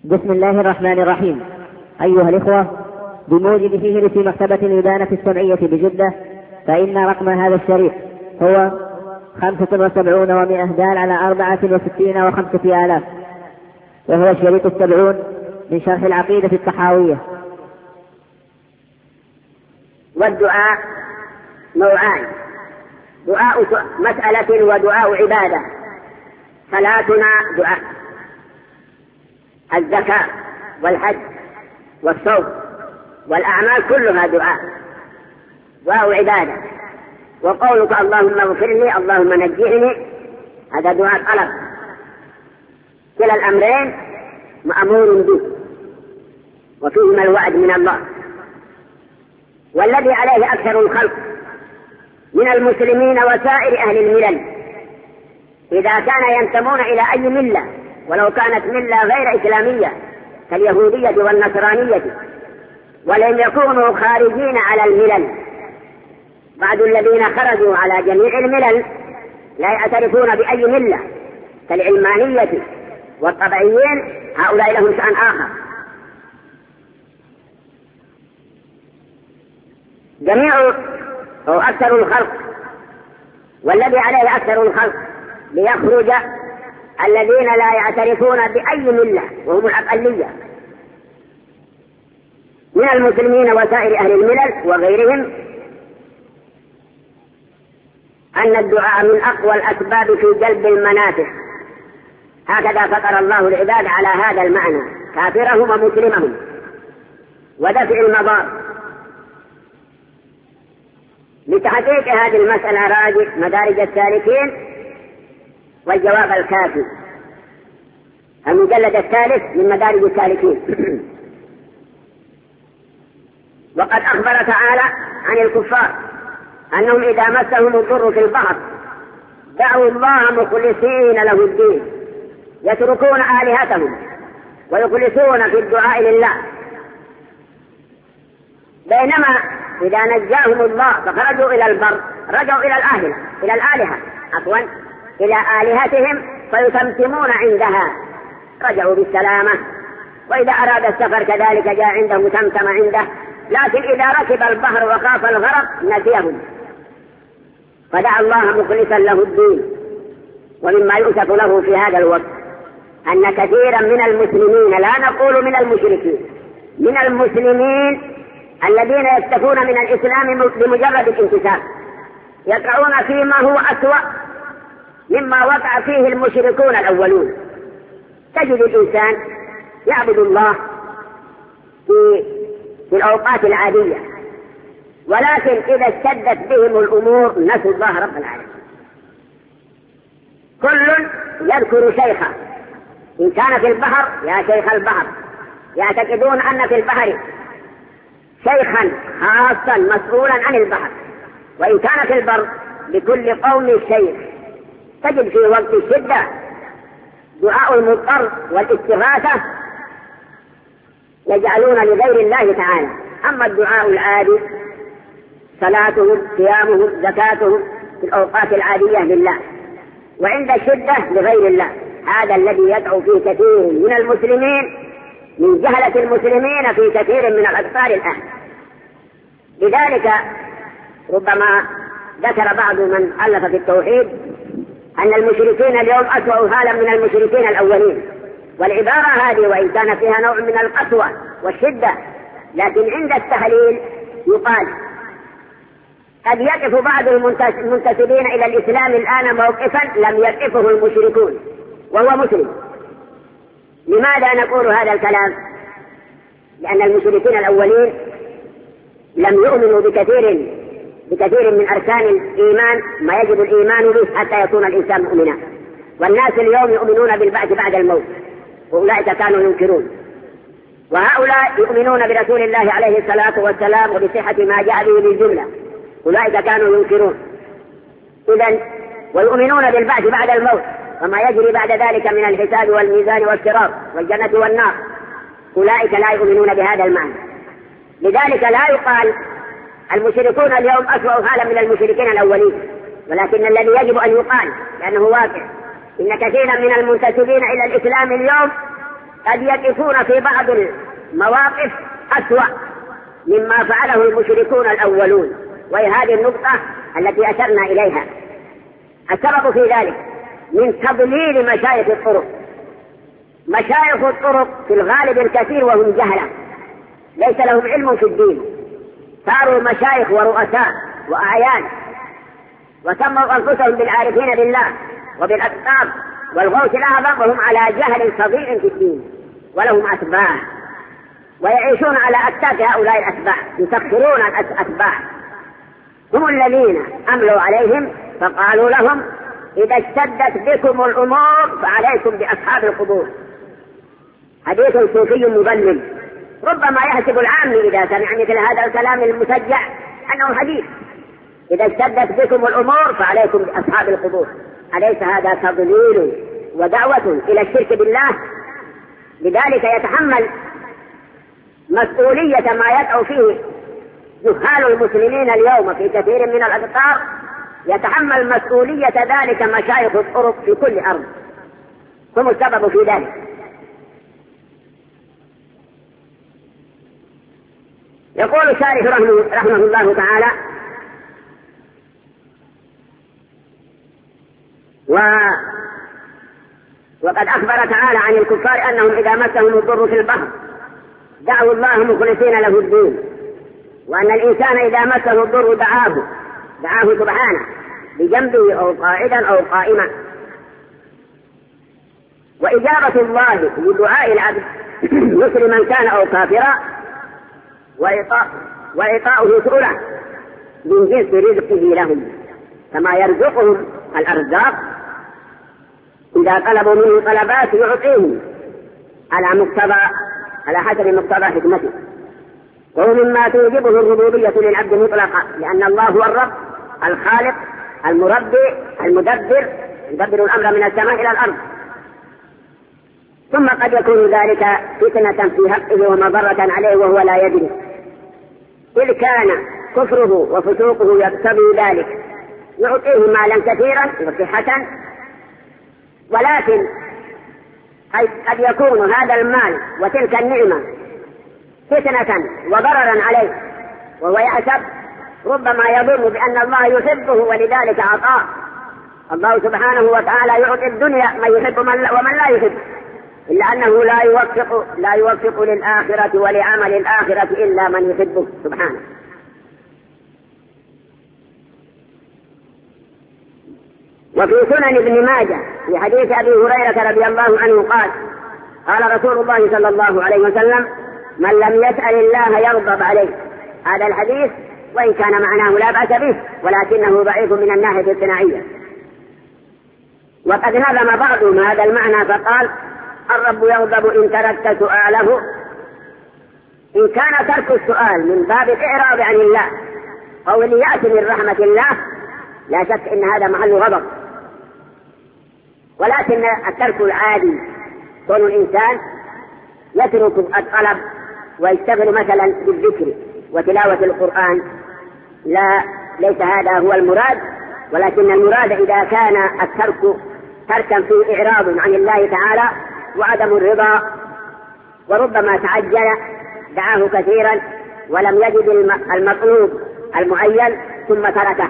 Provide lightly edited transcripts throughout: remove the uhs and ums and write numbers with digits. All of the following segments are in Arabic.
بسم الله الرحمن الرحيم. أيها الإخوة، بموجب فهرس مكتبة الإبانة السمعية بجدة، فإن رقم هذا الشريط هو 75 دال على 64 و5 آلاف، وهو الشريط 70 من شرح العقيدة الطحاوية. والدعاء نوعان: دعاء مسألة ودعاء عبادة. صلاتنا دعاء، الزكاة والحج والصوم والأعمال كلها دعاء عبادة. وقولك اللهم اغفر لي، اللهم نجعني، هذا دعاء طلب. كلا الأمرين مأمور به وفيهما الوعد من الله. والذي عليه أكثر الخلق من المسلمين وسائر أهل الملل، إذا كان ينتمون إلى أي ملة ولو كانت ملة غير إسلامية كاليهودية والنصرانية، ولم يكونوا خارجين على الملل، بعض الذين خرجوا على جميع الملل لا يعترفون بأي ملة كالعلمانية والطبعيين، هؤلاء لهم شأن آخر. جميع أو أكثر الخلق، والذي عليه أكثر الخلق ليخرج الذين لا يعترفون بأي ملة وهم الأقلية من المسلمين وسائر أهل الملل وغيرهم، أن الدعاء من أقوى الأسباب في جلب المنافع. هكذا فطر الله العباد على هذا المعنى، كافرهم ومسلمهم، ودفع المضار. لتحقيق هذه المسألة راجع مدارج السالكين والجواب الكافي، المجلد 3 من مدارج السالكين. وقد أخبر تعالى عن الكفار أنهم إذا مسهم الضر في البحر دعوا الله مخلصين له الدين، يتركون آلهتهم ويخلصون في الدعاء لله. بينما إذا نجاهم الله فخرجوا إلى البر رجعوا إلى الآلهة إلى آلهتهم فيتمتمون عندها، رجعوا بالسلامة. وإذا أراد السفر كذلك جاء عنده متمتم عنده، لكن إذا ركب البحر وخاف الغرق نسيهم، فدعا الله مخلصا له الدين. ومما يؤسف له في هذا الوقت أن كثيرا من المسلمين، لا نقول من المشركين، من المسلمين الذين يستفون من الإسلام بمجرد الانتساب، يقعون فيما هو أسوأ مما وقع فيه المشركون الأولون. تجد الإنسان يعبد الله في الأوقات العادية، ولكن إذا اشتدت بهم الأمور نسوا الله رب العالمين. كل يذكر شيخه، إن كان في البحر يا شيخ البحر، يعتقدون أن في البحر شيخا خاصا مسؤولا عن البحر، وإن كان في البر لكل قوم شيخ. تجد في وقت الشدة دعاء المضطر والاستغاثة يجعلون لغير الله تعالى. أما الدعاء العادي صلاتهم صيامهم زكاتهم في الأوقات العادية لله، وعند الشدة لغير الله. هذا الذي يدعو فيه كثير من المسلمين، من جهلة المسلمين في كثير من الأقطار الآن. لذلك ربما ذكر بعض من ألف في التوحيد أن المشركين اليوم أسوأ حالا من المشركين الأولين. والعبارة هذه وإن كان فيها نوع من القسوة والشدة، لكن عند التحليل يقال قد يقف بعض المنتسبين إلى الإسلام الآن موقفا لم يقفه المشركون وهو مسلم. لماذا نقول هذا الكلام؟ لأن المشركين الأولين لم يؤمنوا بكثير من أركان الإيمان ما يجب الإيمان به حتى يكون الإنسان مؤمنا. والناس اليوم يؤمنون بالبعث بعد الموت، وأولئك كانوا ينكرون. وهؤلاء يؤمنون برسول الله عليه الصلاة والسلام وبصحة ما جاء به بالجملة، أولئك كانوا ينكرون. إذن ويؤمنون بالبعث بعد الموت وما يجري بعد ذلك من الحساب والميزان والصراط والجنة والنار، أولئك لا يؤمنون بهذا المعنى. لذلك لا يقال المشركون اليوم أسوأ حالا من المشركين الأولين، ولكن الذي يجب أن يقال لأنه واقع إن كثيرا من المنتسبين إلى الإسلام اليوم قد يقفون في بعض المواقف أسوأ مما فعله المشركون الأولون، وهي هذه النقطة التي أشرنا إليها. السبب في ذلك من تضليل مشايخ الطرق. مشايخ الطرق في الغالب الكثير وهم جهلة، ليس لهم علم في الدين، صاروا مشايخ ورؤساء وأعيان، وسموا أنفسهم بالعارفين بالله وبالأقطاب والغوث الأعظم، وهم على جهل فظيع في الدين، ولهم أتباع ويعيشون على أكتاف هؤلاء الأتباع، يسخرون الأتباع. هم الذين أملوا عليهم فقالوا لهم: إذا اشتدت بكم الأمور فعليكم بأصحاب القبور. حديث صوفي مضلل، ربما يحسب العام إذا سمع مثل هذا الكلام المسجع أنه حديث: إذا اشتدت بكم الأمور فعليكم بأصحاب القبور. أليس هذا تضليل ودعوة إلى الشرك بالله؟ لذلك يتحمل مسؤولية ما يدعو فيه جهال المسلمين اليوم في كثير من الأقطار، يتحمل مسؤولية ذلك مشايخ الطرق في كل أرض، هم السبب في ذلك. يقول الشارح رحمه الله تعالى: وقد أخبر تعالى عن الكفار أنهم إذا مسهم الضر في البحر دعوا الله مخلصين له الدين، وأن الإنسان إذا مسه الضر دعاه سبحانه بجنبه أو قاعدا أو قائما. وإجابة الله لدعاء العبد مسلما كان أو كافرا وإعطاؤه سؤله من جنس رزقه لهم، كما يرزقهم الأرزاق إذا طلبوا منه طلبات يعطيهم على حسب مقتضى حكمته. وهو مما توجبه الربوبية للعبد مطلقا، لأن الله هو الرب الخالق المربي المدبر، يدبر الأمر من السماء إلى الأرض. ثم قد يكون ذلك فتنة في حقه ومضرة عليه وهو لا يدري، إذ كان كفره وفسوقه يقتضي ذلك، يعطيه مالا كثيرا وصحة، ولكن قد يكون هذا المال وتلك النعمة فتنة وضررا عليه، وهو يحسب ربما يظن بأن الله يحبه ولذلك أعطاه. الله سبحانه وتعالى يعطي الدنيا من يحب ومن لا يحب، إلا أنه لا يوفق للآخرة ولعمل الآخرة إلا من يحبه سبحانه. وفي سنن ابن ماجه في حديث أبي هريرة رضي الله عنه قال رسول الله صلى الله عليه وسلم: من لم يسأل الله يغضب عليه. هذا الحديث وإن كان معناه لا بأس به، ولكنه ضعيف من الناحية الصناعية. وقد نظم بعضهم هذا المعنى فقال: الرب يغضب إن تركت سؤاله. إن كان ترك السؤال من باب الإعراض عن الله أو اليأس من رحمة الله لا شك إن هذا محل غضب، ولكن الترك العادي كون الإنسان يترك الطلب ويشتغل مثلا بالذكر وتلاوة القرآن، ليس هذا هو المراد، ولكن المراد إذا كان الترك تركا فيه إعراض عن الله تعالى وعدم الرضا، وربما تعجل دعاه كثيرا ولم يجد المطلوب المعين ثم تركه،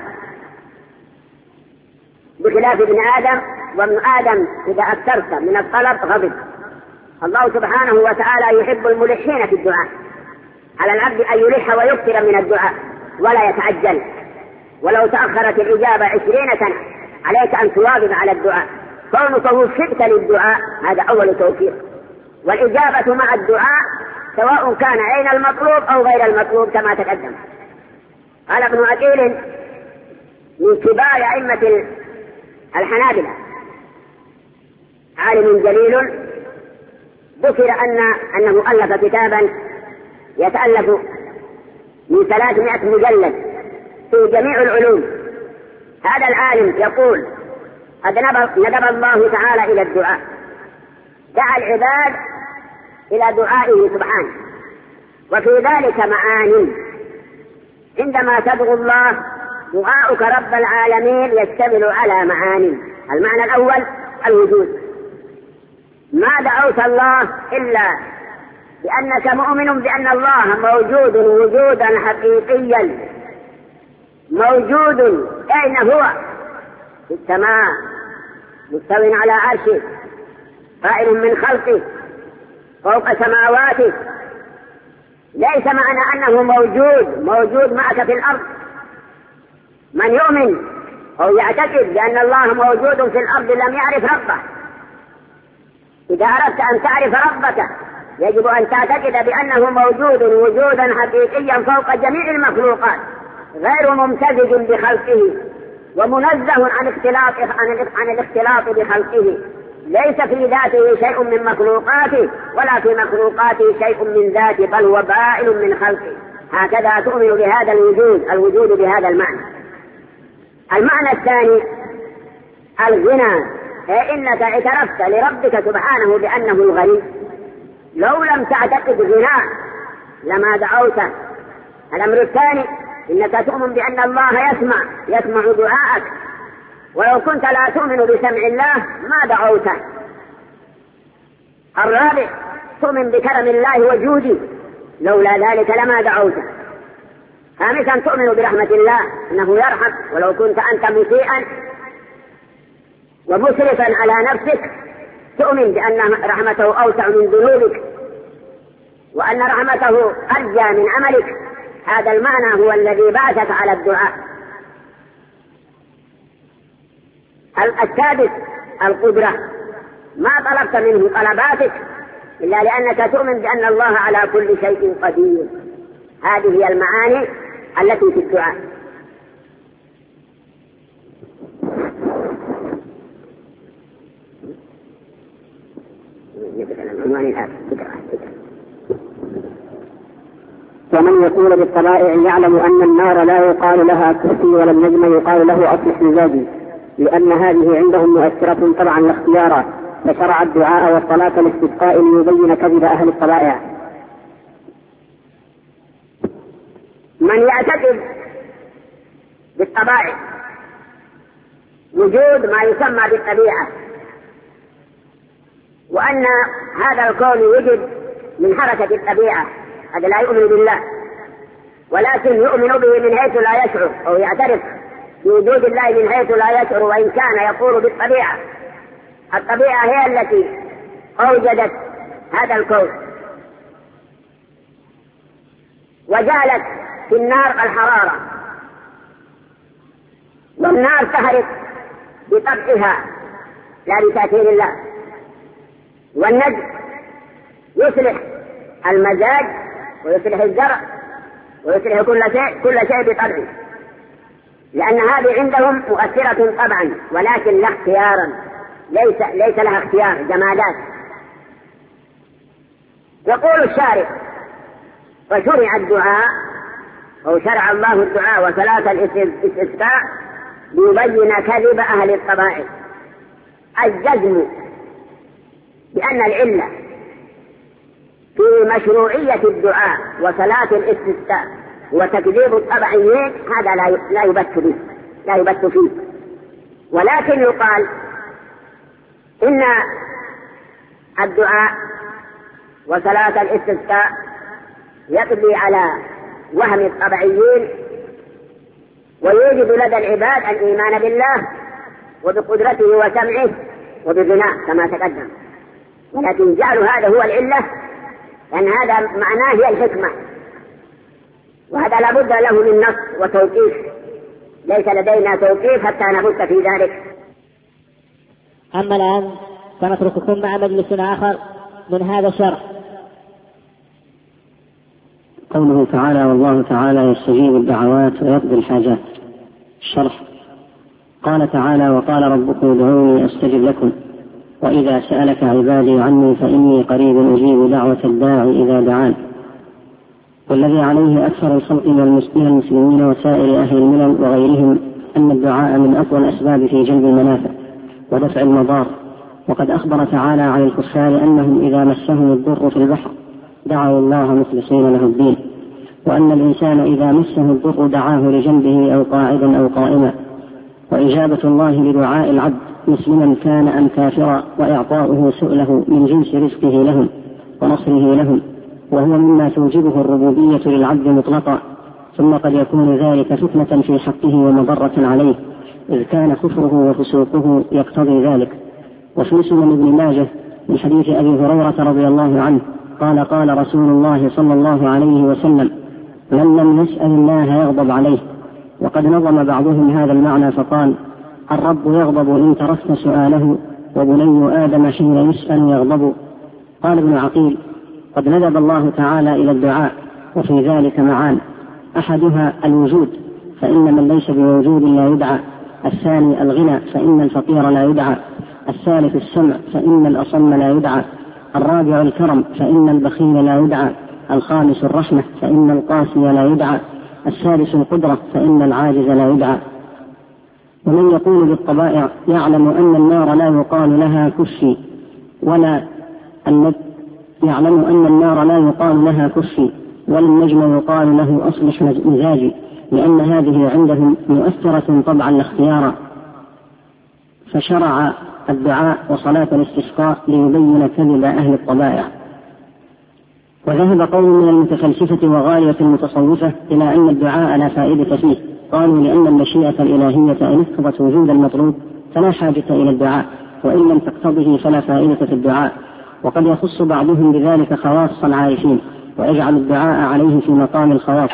بخلاف ابن آدم. وابن آدم إذا أكثرت من الطلب غضب. الله سبحانه وتعالى يحب الملحين في الدعاء، على العبد أن يلح ويكثر من الدعاء ولا يتعجل، ولو تأخرت الإجابة 20 سنة عليك أن تواظب على الدعاء، كونك وفقت للدعاء هذا أول توفيق. والإجابة مع الدعاء سواء كان عين المطلوب أو غير المطلوب كما تقدم. قال ابن عقيل من كبار أئمة الحنابلة عالم جليل، ذكر أنه ألف كتابا يتألف من 300 مجلد في جميع العلوم. هذا العالم يقول: قد ندب الله تعالى إلى الدعاء، دعا العباد إلى دعائه سبحانه، وفي ذلك معاني. عندما تدعو الله دعاؤك رب العالمين يشتمل على معاني. المعنى الأول الوجود، ما دعوت الله إلا لأنك مؤمن بأن الله موجود وجودا حقيقيا، موجود. أين هو؟ في السماء، مستو على عرشه، قائم من خلقه فوق سماواته. ليس معنى أنه موجود معك في الأرض. من يؤمن أو يعتقد بأن الله موجود في الأرض لم يعرف ربه. إذا أردت أن تعرف ربك يجب أن تعتقد بأنه موجود وجودا حقيقيا فوق جميع المخلوقات، غير ممتزج بخلقه ومنزه عن الاختلاط بخلقه. ليس في ذاته شيء من مخلوقاته ولا في مخلوقاته شيء من ذاته، بل هو بائن من خلقه. هكذا تؤمن بهذا الوجود بهذا المعنى. المعنى الثاني الغنى، إنك اعترفت لربك سبحانه بأنه الغني. لو لم تعتقد غناه لما دعوته. الأمر الثاني إنك تؤمن بأن الله يسمع دعاءك، ولو كنت لا تؤمن بسمع الله ما دعوته. الرابع تؤمن بكرم الله وجوده، لولا ذلك لما دعوته. خامسا تؤمن برحمة الله، أنه يرحم ولو كنت أنت مسيئا ومسرفا على نفسك. تؤمن بأن رحمته أوسع من ذنوبك وأن رحمته أرجى من عملك. هذا المعنى هو الذي بعثك على الدعاء. السادس القدرة، ما طلبت منه طلباتك إلا لأنك تؤمن بأن الله على كل شيء قدير. هذه هي المعاني التي في الدعاء. ومن يقول بالطبائع يعلم أن النار لا يقال لها كرسي ولا النجم يقال له أصلح مزاجي، لأن هذه عندهم مؤثرة طبعا لا اختيارا، فشرع الدعاء والصلاة الاستسقاء ليبين كذب أهل الطبائع. من يعتقد بالطبائع وجود ما يسمى بالطبيعة، وأن هذا الكون يوجد من حركة الطبيعة، هذا لا يؤمن بالله، ولكن يؤمن به من حيث لا يشعر، أو يعترف بوجود الله من حيث لا يشعر، وإن كان يقول بالطبيعة. الطبيعة هي التي أوجدت هذا الكون وجعلت في النار الحرارة، والنار تحرق بطبعها لا بتأثير الله، والنجم يصلح المزاج ويصلح الزرع ويصلح كل شيء بطبعه، لأن هذه عندهم مؤثرة طبعا ولكن لا اختيارا، ليس لها اختيار، جمادات. يقول الشارع: وشرع الدعاء أو شرع الله الدعاء وصلاة الاستسقاء ليبين كذب أهل الطبائع. الجزم بأن العلة في مشروعية الدعاء وصلاة الاستسقاء وتكذيب الطبعيين هذا لا يبت فيه، ولكن يقال إن الدعاء وصلاة الاستسقاء يقضي على وهم الطبعيين ويوجب لدى العباد الإيمان بالله وبقدرته وسمعه وبغناه كما تقدم، ولكن جعلوا هذا هو العلة لأن هذا معناه هي الحكمة، وهذا لا بد له من نص وتوقيف، ليس لدينا توقيف حتى نبت في ذلك. أما الآن سنترككم مع مجلس آخر من هذا الشرح. قوله تعالى: والله تعالى يستجيب الدعوات ويقضي الحاجات. الشرح: قال تعالى: وقال ربكم ادعوني أستجب لكم، وإذا سألك عبادي عني فإني قريب أجيب دعوة الداعي إذا دعان. والذي عليه أكثر الخلق من المسلمين وسائر أهل الملل وغيرهم أن الدعاء من أقوى الأسباب في جلب المنافع ودفع المضار، وقد أخبر تعالى عن الكفار أنهم إذا مسهم الضر في البحر دعوا الله مخلصين له الدين، وأن الإنسان إذا مسه الضر دعاه لجنبه أو قاعدا أو قائما. وإجابة الله لدعاء العبد مسلما كان أم كافرا، وإعطاؤه سؤله من جنس رزقه لهم ونصره لهم، وهو مما توجبه الربوبية للعبد مطلقا. ثم قد يكون ذلك فتنة في حقه ومضرة عليه، إذ كان كفره وفسوقه يقتضي ذلك. وفي سنن ابن ماجه من حديث أبي هريرة رضي الله عنه قال قال رسول الله صلى الله عليه وسلم: من لم يسأل الله يغضب عليه. وقد نظم بعضهم هذا المعنى فقال: الرب يغضب إن تركت سؤاله، وبني آدم حين يسأل يغضب. قال ابن عقيل: قد ندب الله تعالى إلى الدعاء، وفي ذلك معان: أحدها الوجود، فإن من ليس بوجود لا يدعى. الثاني الغنى، فإن الفقير لا يدعى. الثالث السمع، فإن الأصم لا يدعى. الرابع الكرم، فإن البخيل لا يدعى. الخامس الرحمة، فإن القاسي لا يدعى. السادس القدرة، فإن العاجز لا يدعى. ومن يقول بالطبائع يعلم أن النار لا يقال لها كفي، يعلم أن النار لا يقال لها كفي، ولا النجم يقال له أصلح مزاجي، لأن هذه عندهم مؤثرة طبعا لا اختيارا. فشرع الدعاء وصلاة الاستسقاء ليبين كذب أهل الطبائع. وذهب قوم من المتفلسفة وغاية المتصوفة إلى أن الدعاء لا فائدة فيه. قالوا لأن المشيئة الإلهية إن اقتضت وجود المطلوب فلا حاجة إلى الدعاء، وإن لم تقتضه فلا فائدة في الدعاء. وقد يخص بعضهم بذلك خواص العارفين، ويجعل الدعاء عليه في مقام الخواص،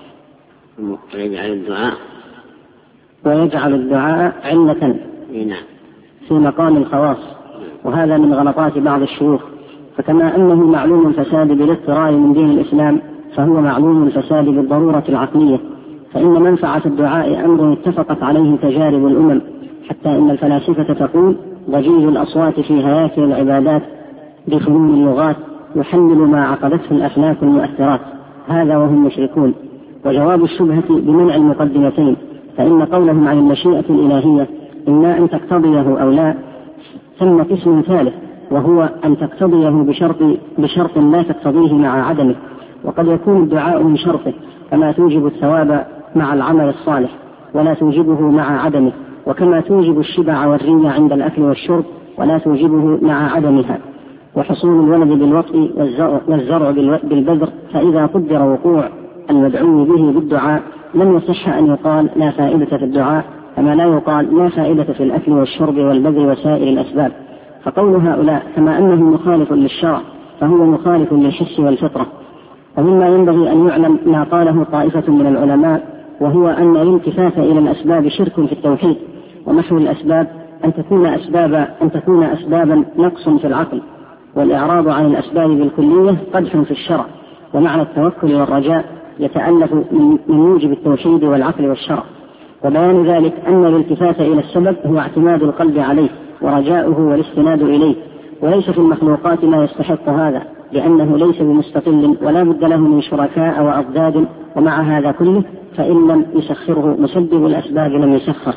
ويجعل الدعاء علة في مقام الخواص. وهذا من غلطات بعض الشيوخ. فكما أنه معلوم الفساد بالاضطرار من دين الإسلام، فهو معلوم الفساد بالضرورة العقلية. فإن منفعة الدعاء أمر اتفقت عليه تجارب الأمم، حتى إن الفلاسفة تقول: ضجيج الأصوات في هياكل العبادات بفنون اللغات يحلل ما عقدته الأفلاك المؤثرات. هذا وهم مشركون. وجواب الشبهة بمنع المقدمتين، فإن قولهم عن المشيئة الإلهية إما أن تقتضيه أو لا، ثم قسم ثالث وهو أن تقتضيه بشرط لا تقتضيه مع عدمه. وقد يكون الدعاء من شرطه، كما توجب الثواب مع العمل الصالح ولا توجبه مع عدمه، وكما توجب الشبع والري عند الأكل والشرب ولا توجبه مع عدمها. وحصول الولد بالوطء والزرع بالبذر، فإذا قدر وقوع المدعو به بالدعاء لم يصح أن يقال لا فائدة في الدعاء، كما لا يقال لا فائدة في الأكل والشرب والبذر وسائر الأسباب. فقول هؤلاء كما أنه مخالف للشرع فهو مخالف للحس والفطرة. ومما ينبغي أن يعلم ما قاله طائفة من العلماء، وهو أن الالتفات إلى الأسباب شرك في التوحيد. ومحو الأسباب أن تكون أسبابا نقص في العقل، والإعراض عن الأسباب بالكلية قدح في الشرع. ومعنى التوكل والرجاء يتألف من موجب التوحيد والعقل والشرع. وبيان ذلك أن الالتفات إلى السبب هو اعتماد القلب عليه ورجاؤه والاستناد إليه، وليس في المخلوقات ما يستحق هذا، لأنه ليس بمستقل ولا بد له من شركاء وأضداد. ومع هذا كله فإن لم يسخره مسبب الأسباب لم يسخر.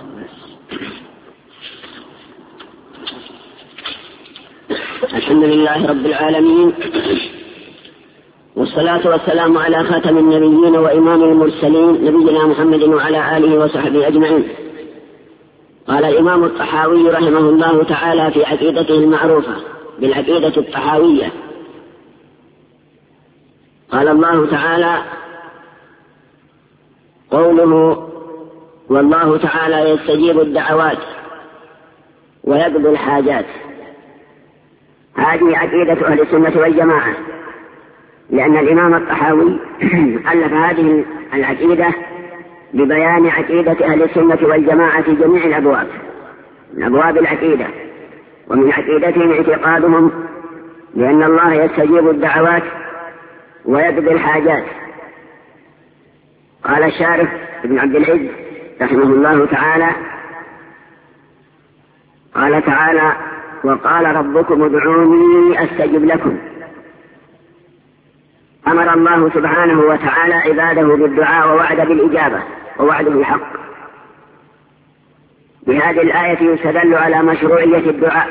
الحمد لله رب العالمين، والصلاة والسلام على خاتم النبيين وإمام المرسلين نبينا محمد وعلى آله وصحبه أجمعين. قال الإمام الطحاوي رحمه الله تعالى في عقيدته المعروفة بالعقيدة الطحاوية: قال الله تعالى: قوله: والله تعالى يستجيب الدعوات ويقضي الحاجات. هذه عقيدة أهل السنة والجماعة، لأن الإمام الطحاوي ألف هذه العقيدة ببيان عقيدة أهل السنة والجماعة في جميع الأبواب من أبواب العقيدة. ومن عقيدتهم اعتقادهم بأن الله يستجيب الدعوات ويقضي الحاجات. قال الشارح ابن عبد العز رحمه الله تعالى: قال تعالى: وقال ربكم ادعوني أستجب لكم. أمر الله سبحانه وتعالى عباده بالدعاء ووعد بالإجابة، ووعده حق. بهذه الآية يستدل على مشروعية الدعاء،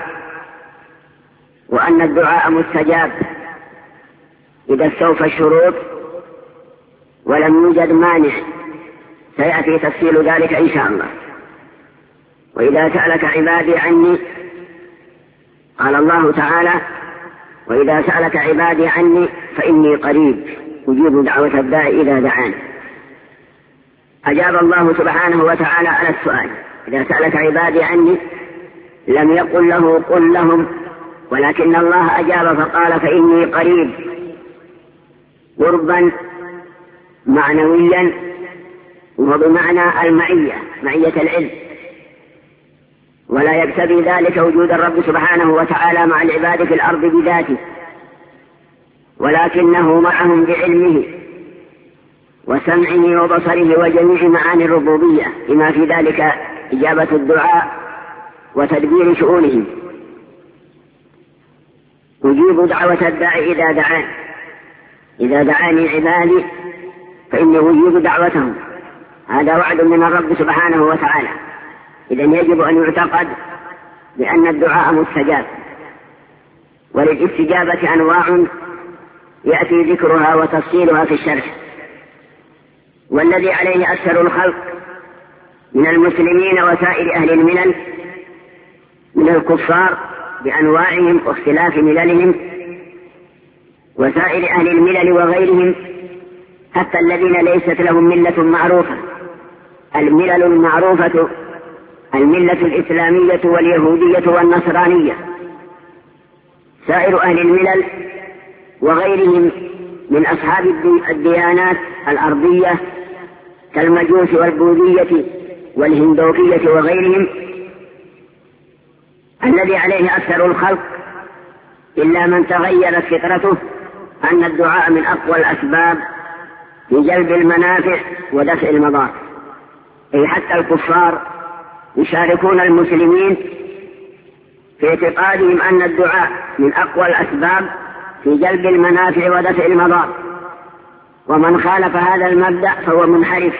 وأن الدعاء مستجاب إذا استوفى الشروط ولم يوجد مانع، سيأتي تفصيل ذلك إن شاء الله. وإذا سألك عبادي عني، قال الله تعالى: وإذا سألك عبادي عني فإني قريب أجيب دعوة الداعي إذا دعاني. أجاب الله سبحانه وتعالى على السؤال: إذا سألك عبادي عني، لم يقل له قل لهم، ولكن الله أجاب فقال: فإني قريب، قربا معنويا وبمعنى المعية، معية العلم، ولا يقتضي ذلك وجود الرب سبحانه وتعالى مع العباد في الأرض بذاته، ولكنه معهم بعلمه وسمعه وبصره وجميع معاني الربوبية، بما في ذلك إجابة الدعاء وتدبير شؤونهم. أجيب دعوة الداعي إذا دعان، إذا دعاني عبادي فإني أجيب دعوتهم، هذا وعد من الرب سبحانه وتعالى. إذن يجب أن يعتقد بأن الدعاء مستجاب، وللاستجابة أنواع يأتي ذكرها وتفصيلها في الشرح. والذي عليه أكثر الخلق من المسلمين وسائر أهل الملل من الكفار بأنواعهم واختلاف مللهم، وسائر أهل الملل وغيرهم، حتى الذين ليست لهم ملة معروفة. الملل المعروفة الملة الإسلامية واليهودية والنصرانية. سائر أهل الملل وغيرهم من أصحاب الديانات الأرضية كالمجوس والبوذية والهندوكية وغيرهم، الذي عليه أكثر الخلق إلا من تغيرت فطرته أن الدعاء من أقوى الأسباب في جلب المنافع ودفع المضار. أي حتى الكفار يشاركون المسلمين في اعتقادهم أن الدعاء من أقوى الأسباب في جلب المنافع ودفع المضار، ومن خالف هذا المبدأ فهو منحرف.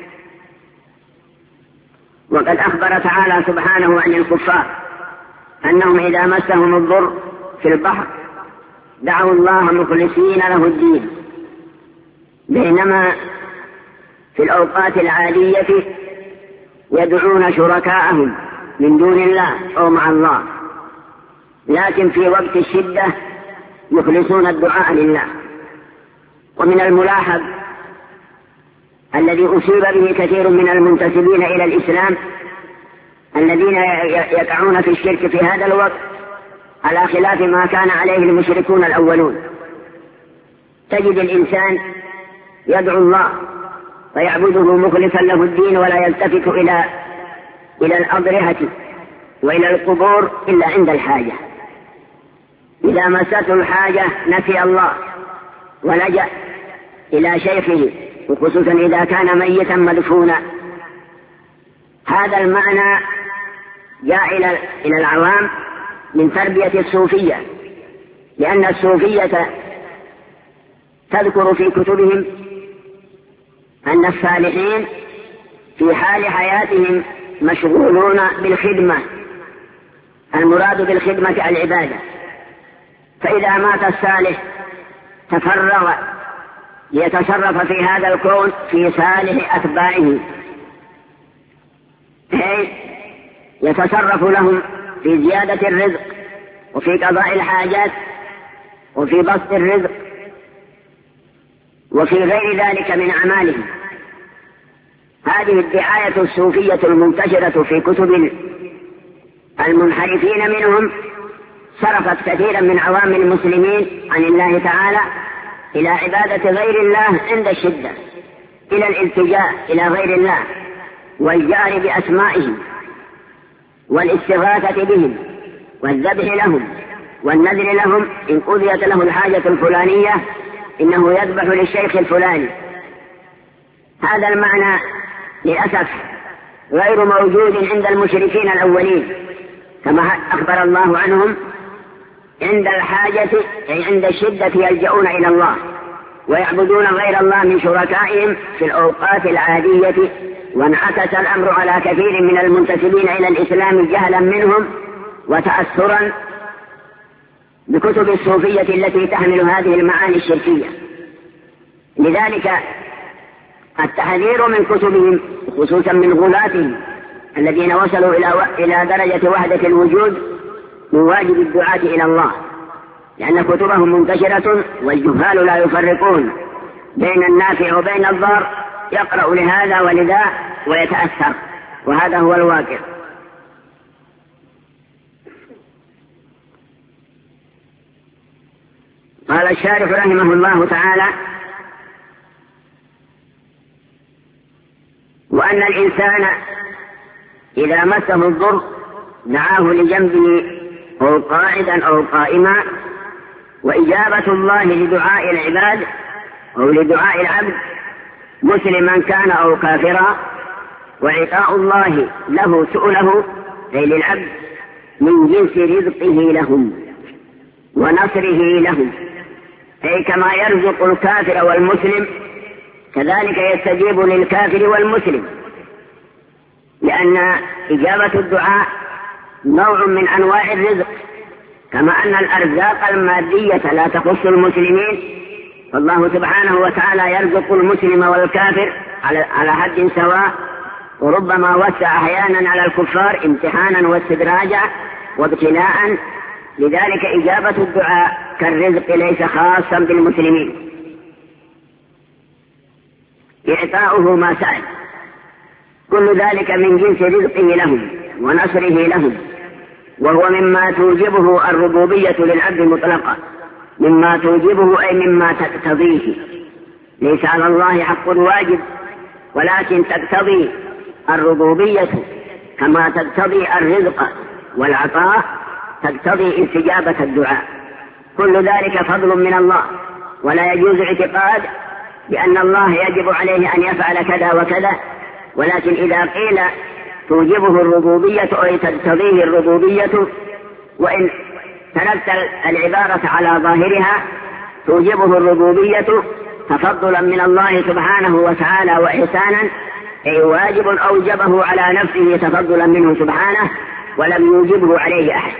وقد أخبر تعالى سبحانه عن الكفار أنهم إذا مسهم الضر في البحر دعوا الله مخلصين له الدين، بينما في الأوقات العادية يدعون شركاءهم من دون الله أو مع الله، لكن في وقت الشدة يخلصون الدعاء لله. ومن الملاحظ الذي أصيب به كثير من المنتسبين إلى الإسلام الذين يقعون في الشرك في هذا الوقت على خلاف ما كان عليه المشركون الأولون. تجد الإنسان يدعو الله ويعبده مخلصا له الدين، ولا يلتفت إلى الأضرحة وإلى القبور إلا عند الحاجة. إذا مسته الحاجة نسي الله ولجأ إلى شيخه، وخصوصا إذا كان ميتا مدفونا. هذا المعنى جاء إلى العوام من تربية الصوفية، لأن الصوفية تذكر في كتبهم أن الصالحين في حال حياتهم مشغولون بالخدمة، المراد بالخدمة العبادة، فإذا مات الصالح تفرغ ليتصرف في هذا الكون في صالح أتباعه، يتصرف لهم في زيادة الرزق وفي قضاء الحاجات وفي بسط الرزق وفي غير ذلك من أعمالهم. هذه الدعاية الصوفية المنتشرة في كتب المنحرفين منهم صرفت كثيرا من عوام المسلمين عن الله تعالى إلى عبادة غير الله عند الشدة، إلى الالتجاء إلى غير الله والجار بأسمائهم والاستغاثة بهم والذبح لهم والنذر لهم. إن قضيت له الحاجة الفلانية إنه يذبح للشيخ الفلاني. هذا المعنى للأسف غير موجود عند المشركين الأولين، كما أخبر الله عنهم عند الحاجة أي عند الشدة يلجؤون إلى الله ويعبدون غير الله من شركائهم في الأوقات العادية. وانعكس الأمر على كثير من المنتسبين إلى الإسلام جهلا منهم وتأثرا بكتب الصوفية التي تحمل هذه المعاني الشركية. لذلك التحذير من كتبهم خصوصا من غلاتهم الذين وصلوا إلى درجة وحدة الوجود من واجب الدعاة إلى الله، لأن كتبهم منتشرة والجهال لا يفرقون بين النافع وبين الضار، يقرأ لهذا ولذا ويتأثر، وهذا هو الواقع. قال الشارح رحمه الله تعالى: وأن الإنسان إذا مسه الضر دعاه لجنبه أو قاعدا أو قائما، وإجابة الله لدعاء العباد أو لدعاء العبد مسلما كان أو كافرا، وعطاء الله له سؤله أي للعبد من جنس رزقه لهم ونصره لهم، أي كما يرزق الكافر والمسلم كذلك يستجيب للكافر والمسلم، لأن إجابة الدعاء نوع من أنواع الرزق، كما أن الأرزاق المادية لا تخص المسلمين، فالله سبحانه وتعالى يرزق المسلم والكافر على حد سواء، وربما وسع أحيانا على الكفار امتحانا واستدراجا وابتلاء، لذلك إجابة الدعاء كالرزق ليس خاصا بالمسلمين. إعطاؤه ما سأل كل ذلك من جنس رزقه لهم ونصره لهم، وهو مما توجبه الربوبية للعبد مطلقا، مما توجبه أي مما تقتضيه، ليس على الله حق واجب، ولكن تقتضي الربوبية كما تقتضي الرزق والعطاء تقتضي استجابة الدعاء، كل ذلك فضل من الله، ولا يجوز اعتقاد بأن الله يجب عليه أن يفعل كذا وكذا، ولكن إذا قيل توجبه الربوبية أو تقتضيه الربوبية، وإن تركت العبارة على ظاهرها توجبه الربوبية تفضلا من الله سبحانه وتعالى وإحسانا، أي واجب أوجبه على نفسه تفضلا منه سبحانه ولم يوجبه عليه أحد.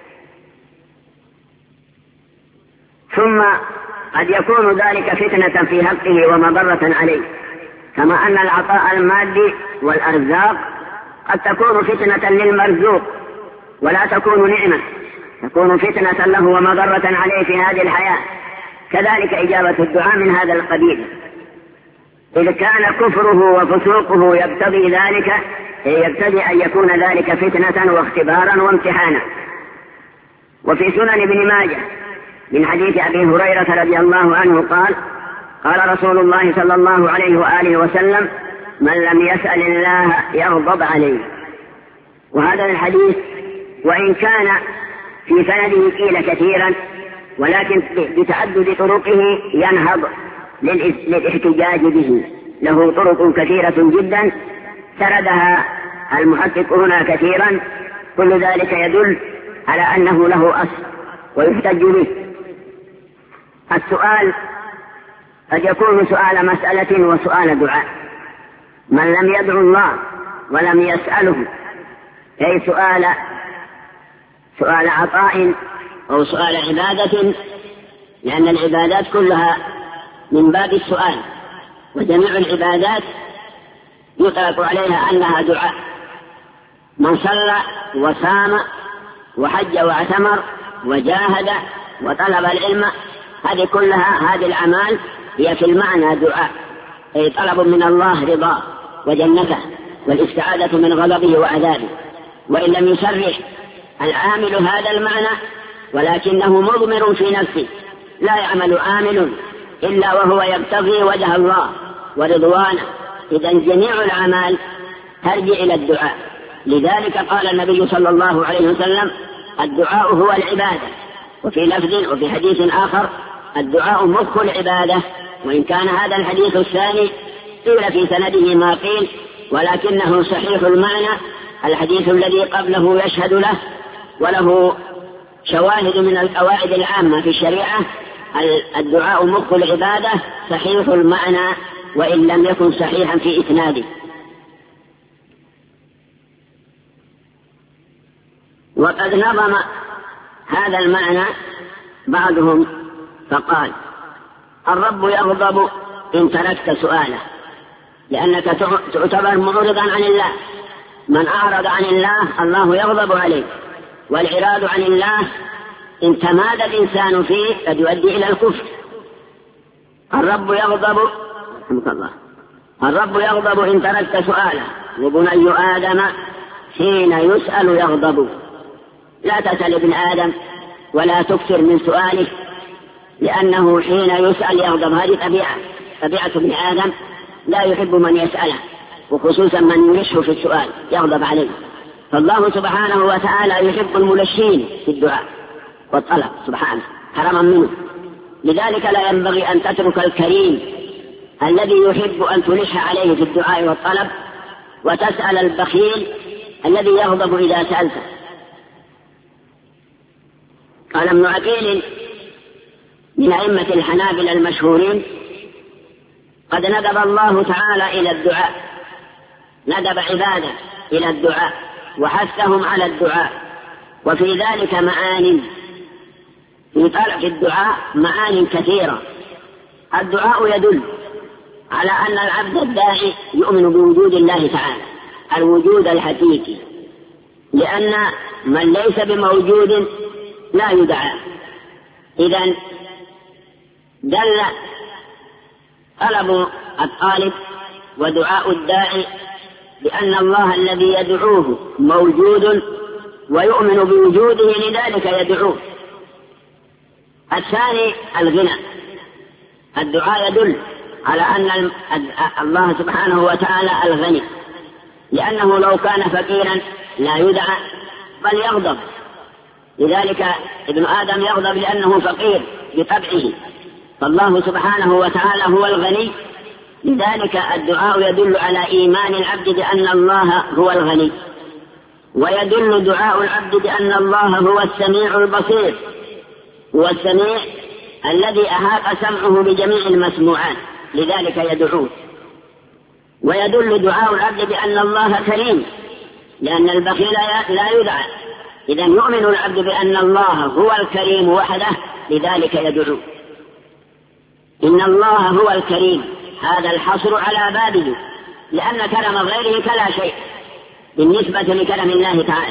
ثم قد يكون ذلك فتنة في حقه ومضرة عليه، كما أن العطاء المادي والأرزاق قد تكون فتنة للمرزوق ولا تكون نعمة، تكون فتنة له ومضرة عليه في هذه الحياة، كذلك إجابة الدعاء من هذا القبيل، إذ كان كفره وفسوقه يقتضي ذلك، يقتضي أن يكون ذلك فتنة واختبارا وامتحانا. وفي سنن ابن ماجه من حديث أبي هريرة رضي الله عنه قال: قال رسول الله صلى الله عليه وآله وسلم: من لم يسأل الله يغضب عليه. وهذا الحديث وإن كان في سنده قيل كثيرا، ولكن بتعدد طرقه ينهض للاحتجاج به، له طرق كثيرة جدا سردها المحققون كثيرا، كل ذلك يدل على أنه له أصل ويحتج به. السؤال قد يكون سؤال مسألة وسؤال دعاء. من لم يدعو الله ولم يسأله، أي سؤال عطاء أو سؤال عبادة، لأن العبادات كلها من باب السؤال، وجميع العبادات يطلق عليها أنها دعاء. من صلى وصام وحج واعتمر وجاهد وطلب العلم، هذه كلها هذه الأعمال هي في المعنى دعاء، أي طلب من الله رضاه وجنته والاستعاذة من غضبه وعذابه. وإن لم يصرح العامل هذا المعنى ولكنه مضمر في نفسه، لا يعمل عامل إلا وهو يبتغي وجه الله ورضوانه، إذن جميع الأعمال ترجع إلى الدعاء. لذلك قال النبي صلى الله عليه وسلم: الدعاء هو العبادة. وفي لفظ وفي حديث آخر: الدعاء مخ العبادة. وإن كان هذا الحديث الثاني قيل في سنده ما قيل، ولكنه صحيح المعنى. الحديث الذي قبله يشهد له، وله شواهد من القواعد العامة في الشريعة. الدعاء مخ العبادة صحيح المعنى وإن لم يكن صحيحا في إسناده. وقد نظم هذا المعنى بعضهم فقال: الرب يغضب إن تركت سؤاله، لأنك تعتبر معرضا عن الله، من أعرض عن الله الله يغضب عليه، والإعراض عن الله إن تمادى الإنسان فيه قد يؤدي إلى الكفر. الرب يغضب إن تركت سؤاله، وبني آدم حين يسأل يغضب. لا تسأل ابن آدم ولا تكثر من سؤاله، لأنه حين يسأل يغضب. هذه طبيعة ابن آدم، لا يحب من يسأله، وخصوصا من يلشه في السؤال يغضب عليه. فالله سبحانه وتعالى يحب الملشين في الدعاء والطلب سبحانه حرما منه. لذلك لا ينبغي أن تترك الكريم الذي يحب أن تلح عليه في الدعاء والطلب، وتسأل البخيل الذي يغضب إذا سألته. قال ابن عقيل من أئمة الحنابلة المشهورين: قد ندب الله تعالى إلى الدعاء، ندب عباده إلى الدعاء وحثهم على الدعاء، وفي ذلك معان، في طلب الدعاء معان كثيرة. الدعاء يدل على أن العبد الداعي يؤمن بوجود الله تعالى، الوجود الحقيقي، لأن من ليس بموجود لا يدعى. إذن دل طلب الطالب ودعاء الداعي بأن الله الذي يدعوه موجود ويؤمن بوجوده، لذلك يدعوه. الثاني الغنى. الدعاء يدل على أن الله سبحانه وتعالى الغني، لأنه لو كان فقيرا لا يدعى بل يغضب. لذلك ابن آدم يغضب لأنه فقير بطبعه، فالله سبحانه وتعالى هو الغني. لذلك الدعاء يدل على إيمان العبد بأن الله هو الغني، ويدل دعاء العبد بأن الله هو السميع البصير، هو السميع الذي أحاط سمعه بجميع المسموعات، لذلك يدعوه. ويدل دعاء العبد بأن الله كريم، لأن البخيل لا يدعى. إذا يؤمن العبد بأن الله هو الكريم وحده، لذلك يدعوه. إن الله هو الكريم، هذا الحصر على بابه، لأن كرم غيره كلا شيء بالنسبة لكرم الله تعالى.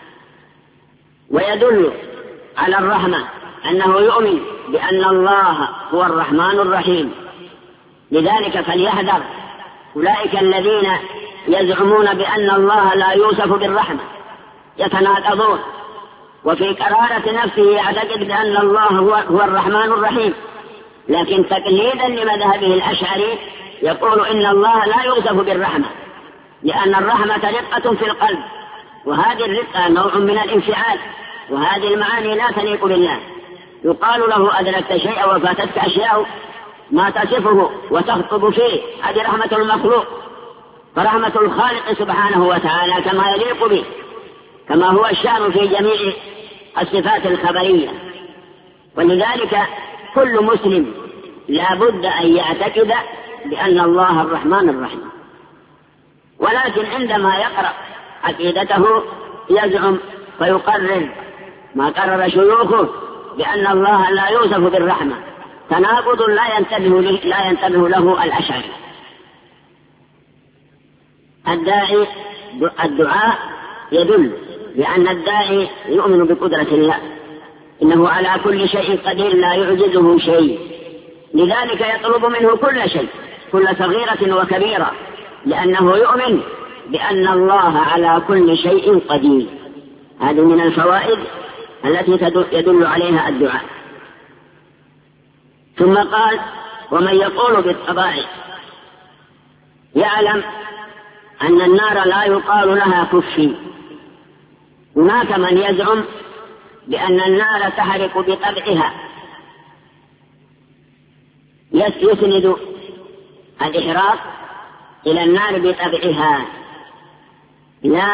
ويدل على الرحمة، أنه يؤمن بأن الله هو الرحمن الرحيم، لذلك فليحذر أولئك الذين يزعمون بأن الله لا يوصف بالرحمة، يتناقضون، وفي قرارة نفسه يعتقد بأن الله هو الرحمن الرحيم، لكن تقليدا لمذهبه الأشعري يقول إن الله لا يوصف بالرحمة، لأن الرحمة رقة في القلب، وهذه الرقة نوع من الانفعال، وهذه المعاني لا تليق بالله. يقال له أدركت شيئا وفاتتك أشياء ما تصفه وتخطب فيه، هذه رحمة المخلوق. فرحمة الخالق سبحانه وتعالى كما يليق به، كما هو الشأن في جميع الصفات الخبرية. ولذلك كل مسلم لا بد أن يعتقد بأن الله الرحمن الرحيم، ولكن عندما يقرأ عقيدته يزعم فيقرر ما قرر شيوخه بأن الله لا يوصف بالرحمة، تناقض لا ينتبه له الأشعري. الدعاء يدل بأن الداعي يؤمن بقدرة الله، إنه على كل شيء قدير لا يعجزه شيء، لذلك يطلب منه كل شيء، كل صغيرة وكبيرة، لأنه يؤمن بأن الله على كل شيء قدير. هذه من الفوائد التي يدل عليها الدعاء. ثم قال: ومن يقول بالطباع يعلم أن النار لا يقال لها كفي. هناك من يزعم بأن النار تحرق بطبعها، يسند الإحراق إلى النار بطبعها. لا،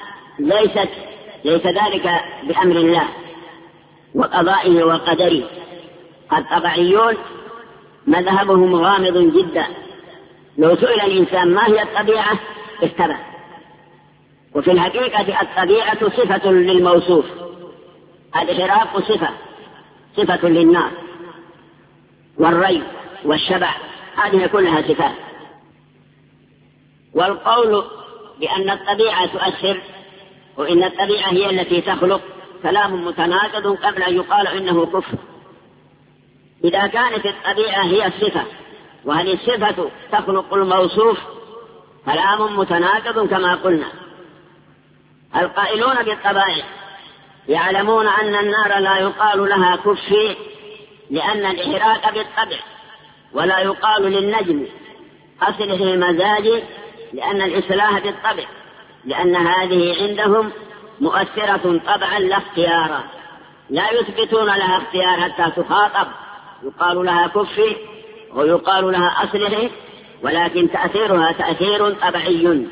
ليس ذلك بأمر الله وقضائه وقدره. الطبيعيون مذهبهم غامض جدا، لو سئل الإنسان ما هي الطبيعة استبى. وفي الحقيقة الطبيعة صفة للموصوف، الإحراق صفة للنار، والري والشبع، هذه كلها صفات. والقول بأن الطبيعة تؤثر، وإن الطبيعة هي التي تخلق، كلام متناقض قبل أن يقال إنه كفر. إذا كانت الطبيعة هي الصفة وهذه الصفة تخلق الموصوف، كلام متناقض كما قلنا. القائلون بالطبائع يعلمون أن النار لا يقال لها كفي لأن الإحراق بالطبع، ولا يقال للنجم أصله مزاجي لأن الإصلاح بالطبع، لأن هذه عندهم مؤثرة طبعا لا اختيارا، لا يثبتون لها اختيار حتى تخاطب، يقال لها كفي ويقال لها أصله، ولكن تأثيرها تأثير طبعي.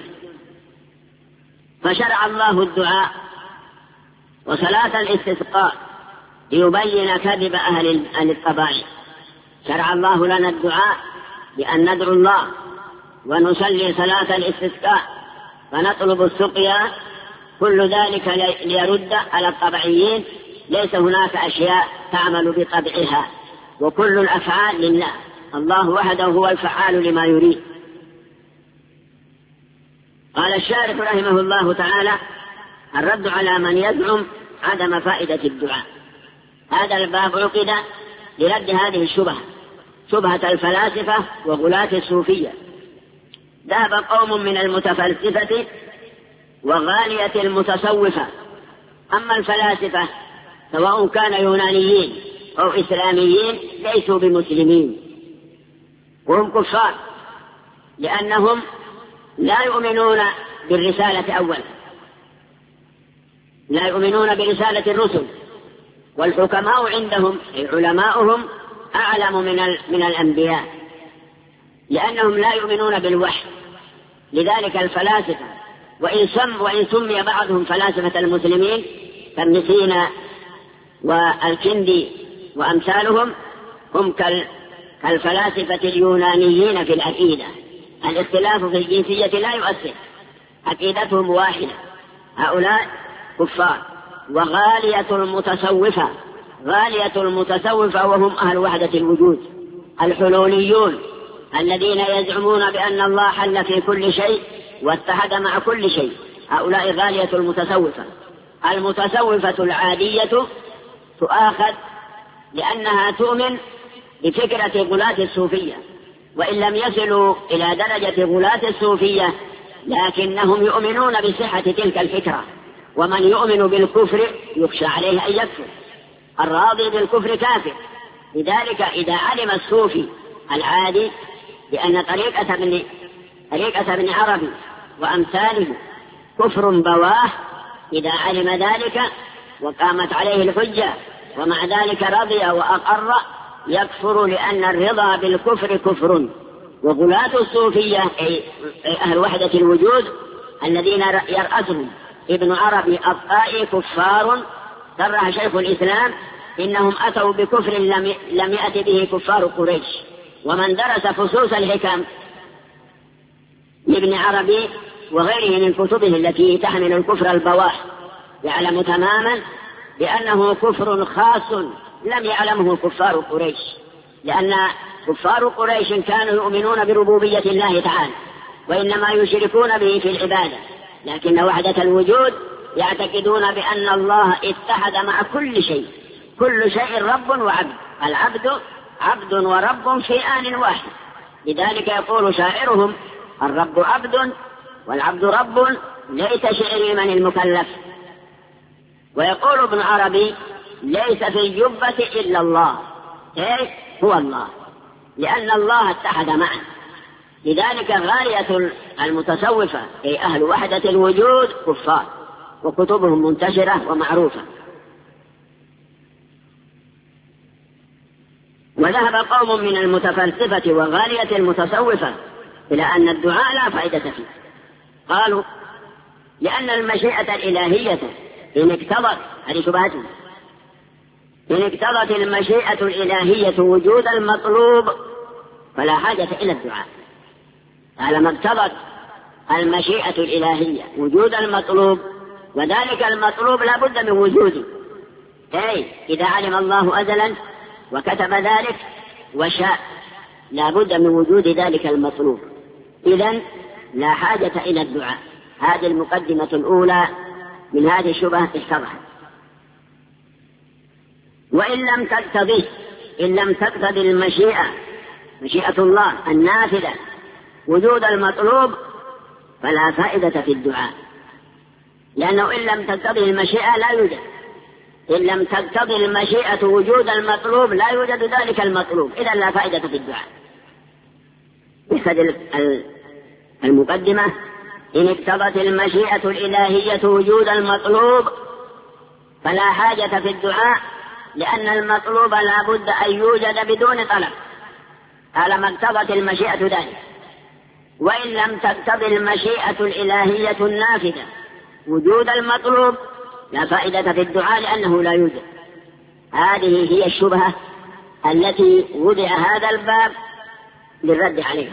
فشرع الله الدعاء وصلاة الاستسقاء ليبين كذب أهل الطبائع. شرع الله لنا الدعاء بأن ندعو الله ونصلي صلاة الاستسقاء فنطلب السقيا، كل ذلك ليرد على الطبعيين. ليس هناك أشياء تعمل بطبعها، وكل الأفعال لله، الله وحده هو الفعال لما يريد. قال الشارح رحمه الله تعالى: الرد على من يزعم عدم فائدة الدعاء. هذا الباب عقد لرد هذه الشبهة، شبهة الفلاسفة وغلاة الصوفية. ذهب قوم من المتفلسفة وغالية المتصوفة. أما الفلاسفة سواء كان يونانيين أو إسلاميين ليسوا بمسلمين، وهم كفار، لأنهم لا يؤمنون بالرسالة أولا، لا يؤمنون برسالة الرسل، والحكماء عندهم أي علماؤهم أعلم من الأنبياء، لأنهم لا يؤمنون بالوحي. لذلك الفلاسفة وإن سمي بعضهم فلاسفة المسلمين كابن سينا والكندي وأمثالهم، هم كالفلاسفة اليونانيين في العقيدة. الاختلاف في الجنسية لا يؤثر، عقيدتهم واحدة. هؤلاء كفار. وغالية المتصوفة، غالية المتصوفة وهم أهل وحدة الوجود، الحلوليون الذين يزعمون بأن الله حل في كل شيء واتحد مع كل شيء، هؤلاء غالية المتصوفة. المتصوفة العادية تؤاخذ لأنها تؤمن بفكرة غلاة الصوفية، وإن لم يصلوا إلى درجة غلاة الصوفية لكنهم يؤمنون بصحة تلك الفكرة. ومن يؤمن بالكفر يخشى عليه أن يكفر، الراضي بالكفر كافر. لذلك إذا علم الصوفي العادي بأن طريقة ابن عربي وأمثاله كفر بواه، إذا علم ذلك وقامت عليه الحجة ومع ذلك رضي وأقر، يكفر، لأن الرضا بالكفر كفر. وغلاة الصوفية أي أهل وحدة الوجود الذين يرأسهم ابن عربي الطائي كفار. صرح شيخ الإسلام إنهم أتوا بكفر لم يأت به كفار قريش. ومن درس فصوص الحكم لابن عربي وغيره من كتبه التي تحمل الكفر البواح يعلم تماما بأنه كفر خاص لم يعلمه كفار قريش، لأن كفار قريش كانوا يؤمنون بربوبية الله تعالى وإنما يشركون به في العبادة، لكن وحدة الوجود يعتقدون بأن الله اتحد مع كل شيء، كل شيء رب وعبد، العبد عبد ورب في آن واحد. لذلك يقول شاعرهم: الرب عبد والعبد رب، ليس شعري من المكلف. ويقول ابن عربي: ليس في الجبة إلا الله، إيه هو الله، لأن الله اتحد معه. لذلك غاية المتصوفة أي أهل وحدة الوجود كفار، وكتبهم منتشرة ومعروفة. وذهب قوم من المتفلسفة وغالية المتصوفة إلى أن الدعاء لا فائدة فيه. قالوا: لأن المشيئة الإلهية إن اقتضت، هذه شبهتهم، إن اقتضت المشيئة الإلهية وجود المطلوب فلا حاجة إلى الدعاء. طالما اقتضت المشيئة الإلهية وجود المطلوب، وذلك المطلوب لا بد من وجوده، أي إذا علم الله أزلا وكتب ذلك وشاء لا بد من وجود ذلك المطلوب، إذن لا حاجة إلى الدعاء. هذه المقدمة الأولى من هذه الشبهة اتضحت. وإن لم تقتضي مشيئة الله النافذة وجود المطلوب فلا فائدة في الدعاء، لأنه إن لم تقتضي المشيئة لا يوجد. إن لم تقتضي المشيئة وجود المطلوب لا يوجد ذلك المطلوب، إذا لا فائدة في الدعاء. بسد المقدمة: إن اقتضت المشيئة الإلهية وجود المطلوب فلا حاجة في الدعاء، لأن المطلوب لا بد أن يوجد بدون طلب، طالما اقتضت المشيئة ذلك. وإن لم تقتضي المشيئة الإلهية النافذة وجود المطلوب لا فائدة في الدعاء، لأنه لا يوجد. هذه هي الشبهة التي وضع هذا الباب للرد عليها.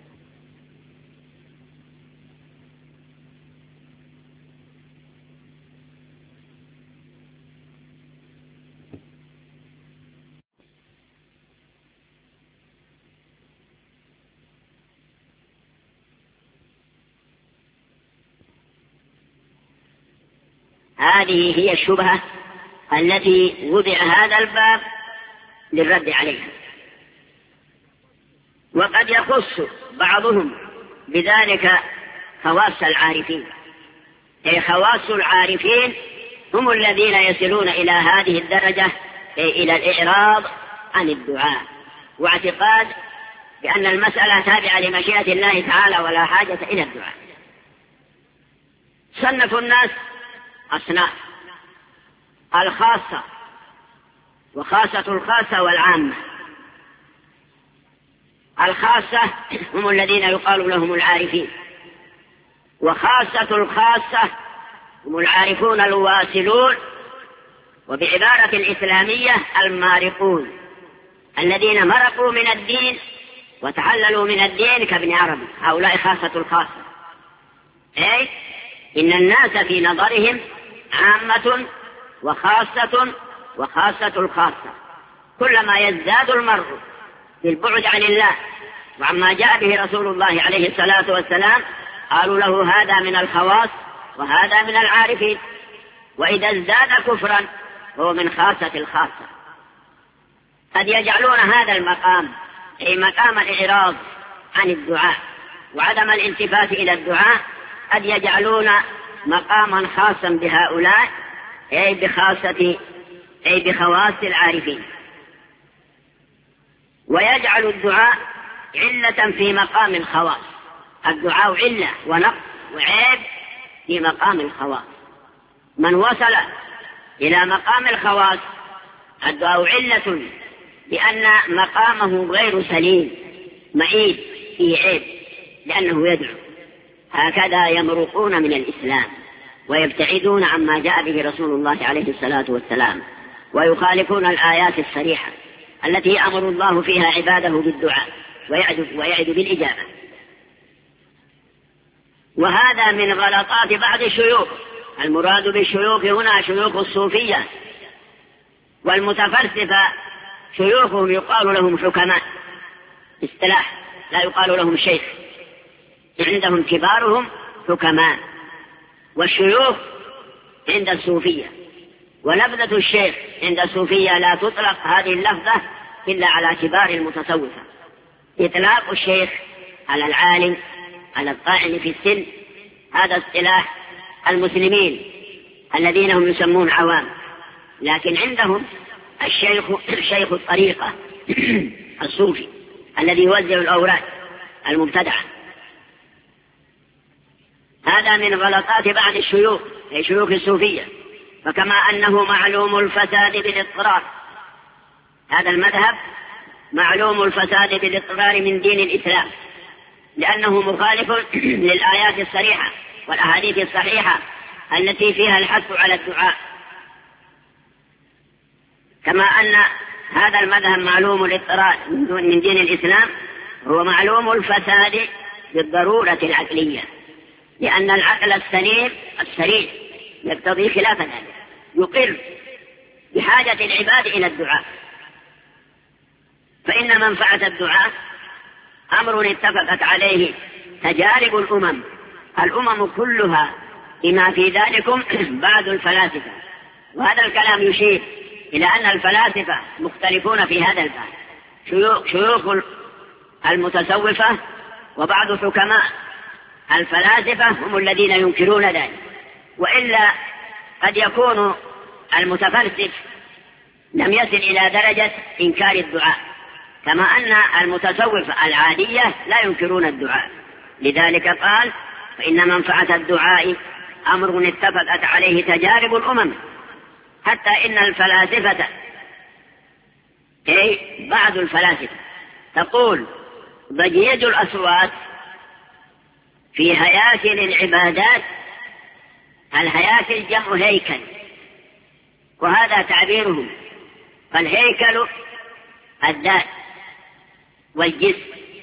هذه هي الشبهة التي وضع هذا الباب للرد عليها. وقد يخص بعضهم بذلك خواص العارفين، أي خواص العارفين هم الذين يصلون إلى هذه الدرجة، أي إلى الإعراض عن الدعاء واعتقاد بأن المسألة تابعة لمشيئة الله تعالى ولا حاجة إلى الدعاء. صنف الناس أصناف: الخاصة وخاصة الخاصة والعامة. الخاصة هم الذين يقال لهم العارفين، وخاصة الخاصة هم العارفون الواصلون، وبعبارة الإسلامية المارقون، الذين مرقوا من الدين وتحللوا من الدين كابن عربي. هؤلاء خاصة الخاصة، أي إن الناس في نظرهم عامة وخاصة وخاصة الخاصة. كلما يزداد المرء بالبعد عن الله وعما جاء به رسول الله عليه الصلاة والسلام قالوا له هذا من الخواص وهذا من العارفين، وإذا ازداد كفرا هو من خاصة الخاصة. قد يجعلون هذا المقام، أي مقام الإعراض عن الدعاء وعدم الالتفات إلى الدعاء، قد يجعلون مقاما خاصا بهؤلاء، أي بخواص العارفين، ويجعل الدعاء علة في مقام الخواص. الدعاء علة ونقص وعيب في مقام الخواص. من وصل إلى مقام الخواص الدعاء علة لأن مقامه غير سليم معيب فيه عيب لأنه يدعو. هكذا يمرقون من الإسلام ويبتعدون عما جاء به رسول الله عليه الصلاة والسلام، ويخالفون الآيات الصريحة التي يأمر الله فيها عباده بالدعاء ويعد بالإجابة. وهذا من غلطات بعض الشيوخ. المراد بالشيوخ هنا شيوخ الصوفية، والمتفلسفة شيوخهم يقال لهم حكماء اصطلاح، لا يقال لهم شيخ، عندهم كبارهم حكماء، والشيوخ عند الصوفية. ولفظة الشيخ عند الصوفية لا تطلق هذه اللفظة إلا على كبار المتصوفة. إطلاق الشيخ على العالم على الطاعن في السن هذا اصطلاح المسلمين الذين هم يسمون عوام، لكن عندهم شيخ الطريقة الصوفي الذي يوزع الأوراق المبتدعة. هذا من غلطات بعض الشيوخ أي شيوخ الصوفية. فكما أنه معلوم الفساد بالاضطرار، هذا المذهب معلوم الفساد بالاضطرار من دين الإسلام، لأنه مخالف للآيات الصريحة والأحاديث الصحيحة التي فيها الحث على الدعاء. كما أن هذا المذهب معلوم الاضطرار من دين الإسلام، هو معلوم الفساد بالضرورة العقلية، لأن العقل السليم يقتضي خلاف ذلك، يقر بحاجة العباد إلى الدعاء. فإن منفعة الدعاء أمر اتفقت عليه تجارب الأمم الأمم كلها بما في ذلكم بعض الفلاسفة. وهذا الكلام يشير إلى أن الفلاسفة مختلفون في هذا الباب، شيوخ المتصوفة وبعض حكماء الفلاسفة هم الذين ينكرون ذلك، وإلا قد يكون المتفلسف لم يصل إلى درجة إنكار الدعاء، كما أن المتصوفة العادية لا ينكرون الدعاء. لذلك قال: فإن منفعة الدعاء أمر اتفقت عليه تجارب الأمم، حتى إن الفلاسفة أي بعض الفلاسفة تقول ضجيج الأصوات في هياكل العبادات، الهياكل جمع هيكل، وهذا تعبيرهم، فالهيكل الذات والجسم،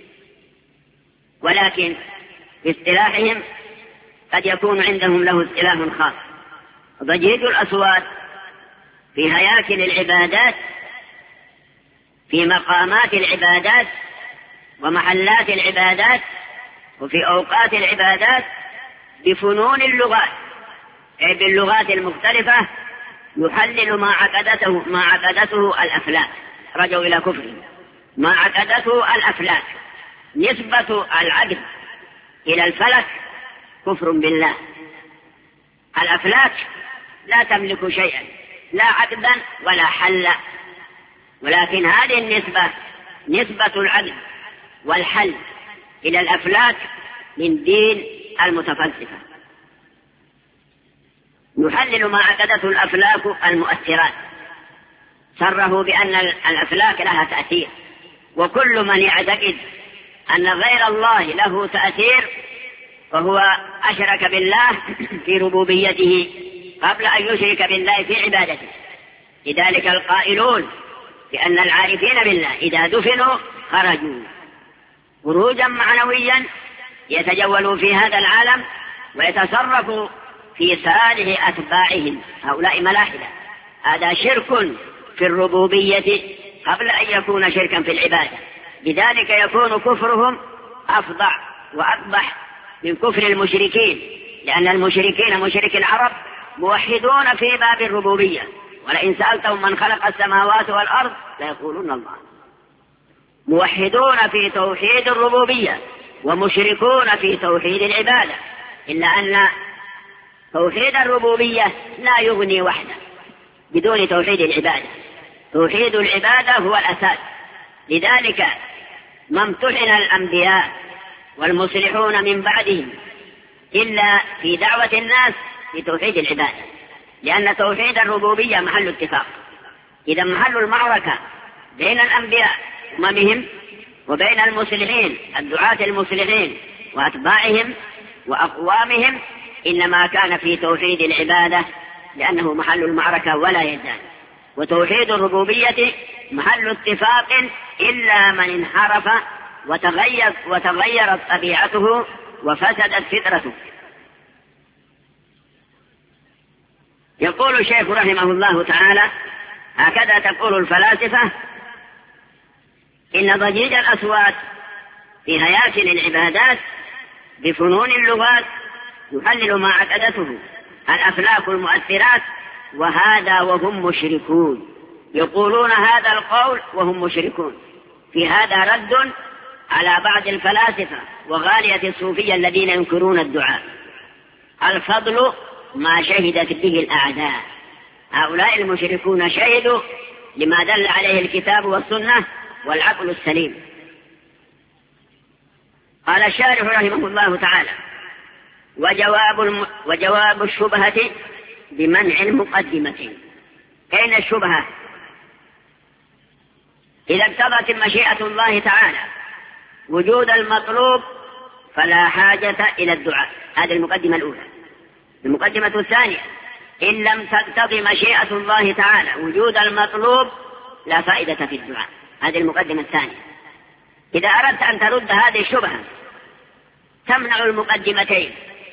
ولكن في اصطلاحهم قد يكون عندهم له اصطلاح خاص. ضجيج الأصوات في هياكل العبادات، في مقامات العبادات ومحلات العبادات وفي أوقات العبادات بفنون اللغات، أي باللغات المختلفة، يحلل ما عقدته الأفلاك. رجعوا إلى كفر ما عقدته الأفلاك. نسبة العقد إلى الفلك كفر بالله. الأفلاك لا تملك شيئا، لا عقدا ولا حل، ولكن هذه النسبة، نسبة العقد والحل إلى الأفلاك، من دين المتفلسفة. يحلل ما عقدته الأفلاك المؤثرات، صرحوا بأن الأفلاك لها تأثير، وكل من يعتقد أن غير الله له تأثير فهو أشرك بالله في ربوبيته قبل أن يشرك بالله في عبادته. لذلك القائلون بأن العارفين بالله إذا دفنوا خرجوا خروجا معنويا، يتجولوا في هذا العالم ويتصرفوا في صالح أتباعهم، هؤلاء ملاحدة. هذا شرك في الربوبية قبل أن يكون شركا في العبادة، لذلك يكون كفرهم أفظع وأقبح من كفر المشركين، لأن المشركين مشرك العرب موحدون في باب الربوبية، ولئن سألتهم من خلق السماوات والأرض ليقولون الله. موحدون في توحيد الربوبية ومشركون في توحيد العبادة، إلا أن توحيد الربوبية لا يغني وحده بدون توحيد العبادة. توحيد العبادة هو الأساس. لذلك ما امتحن الأنبياء والمصلحون من بعدهم إلا في دعوة الناس في توحيد العبادة، لأن توحيد الربوبية محل اتفاق. إذا محل المعركة بين الأنبياء أممهم وبين المصلحين الدعاة المصلحين وأتباعهم وأقوامهم إنما كان في توحيد العبادة، لأنه محل المعركة ولا يزال. وتوحيد الربوبية محل اتفاق إلا من انحرف وتغيرت طبيعته وفسدت فطرته. يقول الشيخ رحمه الله تعالى: هكذا تقول الفلاسفة: إن ضجيج الأصوات في هياكل العبادات بفنون اللغات يحلل ما عقدته الأفلاك المؤثرات، وهذا وهم مشركون. يقولون هذا القول وهم مشركون. في هذا رد على بعض الفلاسفة وغالية الصوفية الذين ينكرون الدعاء. الفضل ما شهدت به الأعداء. هؤلاء المشركون شهدوا لما دل عليه الكتاب والسنة والعقل السليم. قال الشارح رحمه الله تعالى: وجواب الشبهة بمنع المقدمة. أين الشبهة؟ إذا اقتضت مشيئة الله تعالى وجود المطلوب فلا حاجة إلى الدعاء. هذه المقدمة الأولى. المقدمة الثانية: إن لم تقتضي مشيئة الله تعالى وجود المطلوب لا فائدة في الدعاء. هذه المقدمة الثانية. إذا أردت أن ترد هذه الشبهة تمنع المقدمتين،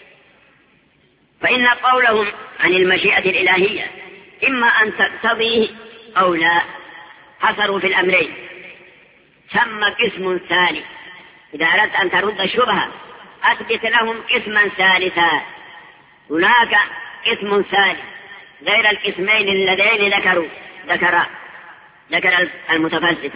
فإن قولهم عن المشيئة الإلهية إما أن تقتضيه أو لا، حصروا في الأمرين. ثم قسم ثاني: إذا أردت أن ترد الشبهة أثبت لهم قسما ثالثا. هناك قسم ثالث غير القسمين اللذين ذكر المتفلسفة.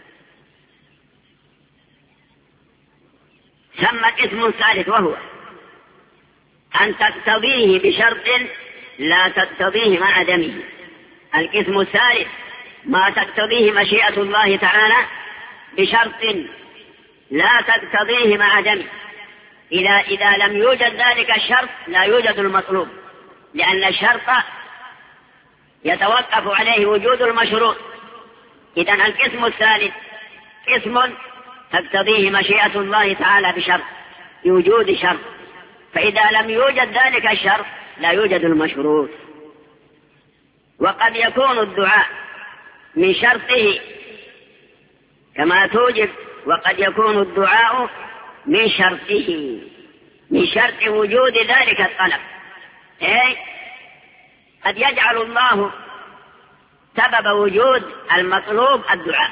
ثم قسم ثالث وهو أن تقتضيه بشرط لا تقتضيه مع عدمه. القسم الثالث ما تقتضيه مشيئة الله تعالى بشرط لا تقتضيه مع عدمه. إذا لم يوجد ذلك الشرط لا يوجد المطلوب، لأن الشرط يتوقف عليه وجود المشروط. إذن القسم الثالث قسم تقتضيه مشيئة الله تعالى بشرط بوجود شرط، فإذا لم يوجد ذلك الشرط لا يوجد المشروط. وقد يكون الدعاء من شرطه كما توجب، وقد يكون الدعاء من شرطه، من شرط وجود ذلك الطلب. قد يجعل الله سبب وجود المطلوب الدعاء،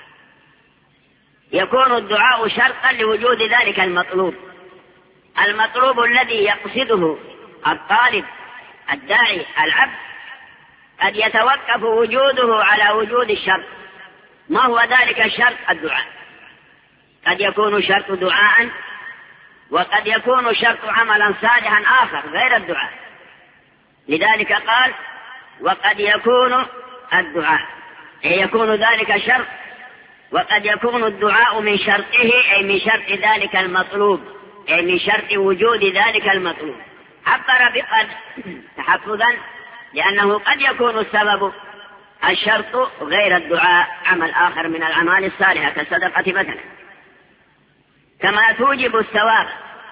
يكون الدعاء شرطا لوجود ذلك المطلوب الذي يقصده الطالب الداعي العبد، قد يتوقف وجوده على وجود الشرط. ما هو ذلك الشرط؟ الدعاء. قد يكون شرط دعاء، وقد يكون شرط عملا صالحا آخر غير الدعاء. لذلك قال وقد يكون الدعاء، يكون ذلك شرط، وقد يكون الدعاء من شرطه، أي من شرط ذلك المطلوب، أي من شرط وجود ذلك المطلوب. عبر بقد تحفظا، لأنه قد يكون السبب الشرط غير الدعاء عمل آخر من الأعمال الصالحة كالصدقة مثلا. كما توجب الثواب،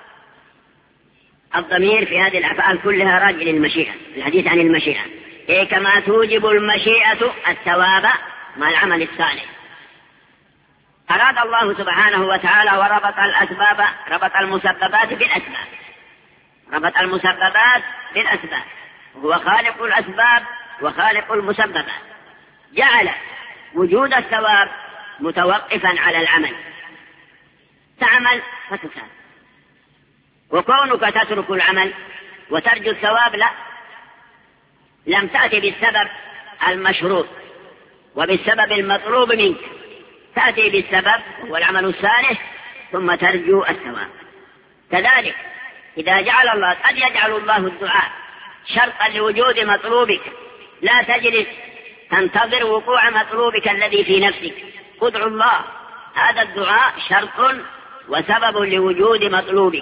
الضمير في هذه الأفعال كلها راجع للمشيئة، الحديث عن المشيئة. كما توجب المشيئة الثواب مع العمل الصالح. أراد الله سبحانه وتعالى وربط الأسباب، ربط المسببات بالأسباب، ربط المسببات بالأسباب، هو خالق الأسباب وخالق المسببات. جعل وجود الثواب متوقفا على العمل، تعمل فتثاب. وكونك تترك العمل وترجو الثواب لا، لم تأتي بالسبب المشروط وبالسبب المطلوب منك، تأتي بالسبب والعمل الصالح ثم ترجو الثواب. كذلك إذا جعل الله، قد يجعل الله الدعاء شرطا لوجود مطلوبك، لا تجلس تنتظر وقوع مطلوبك الذي في نفسك، ادعو الله، هذا الدعاء شرط وسبب لوجود مطلوبك،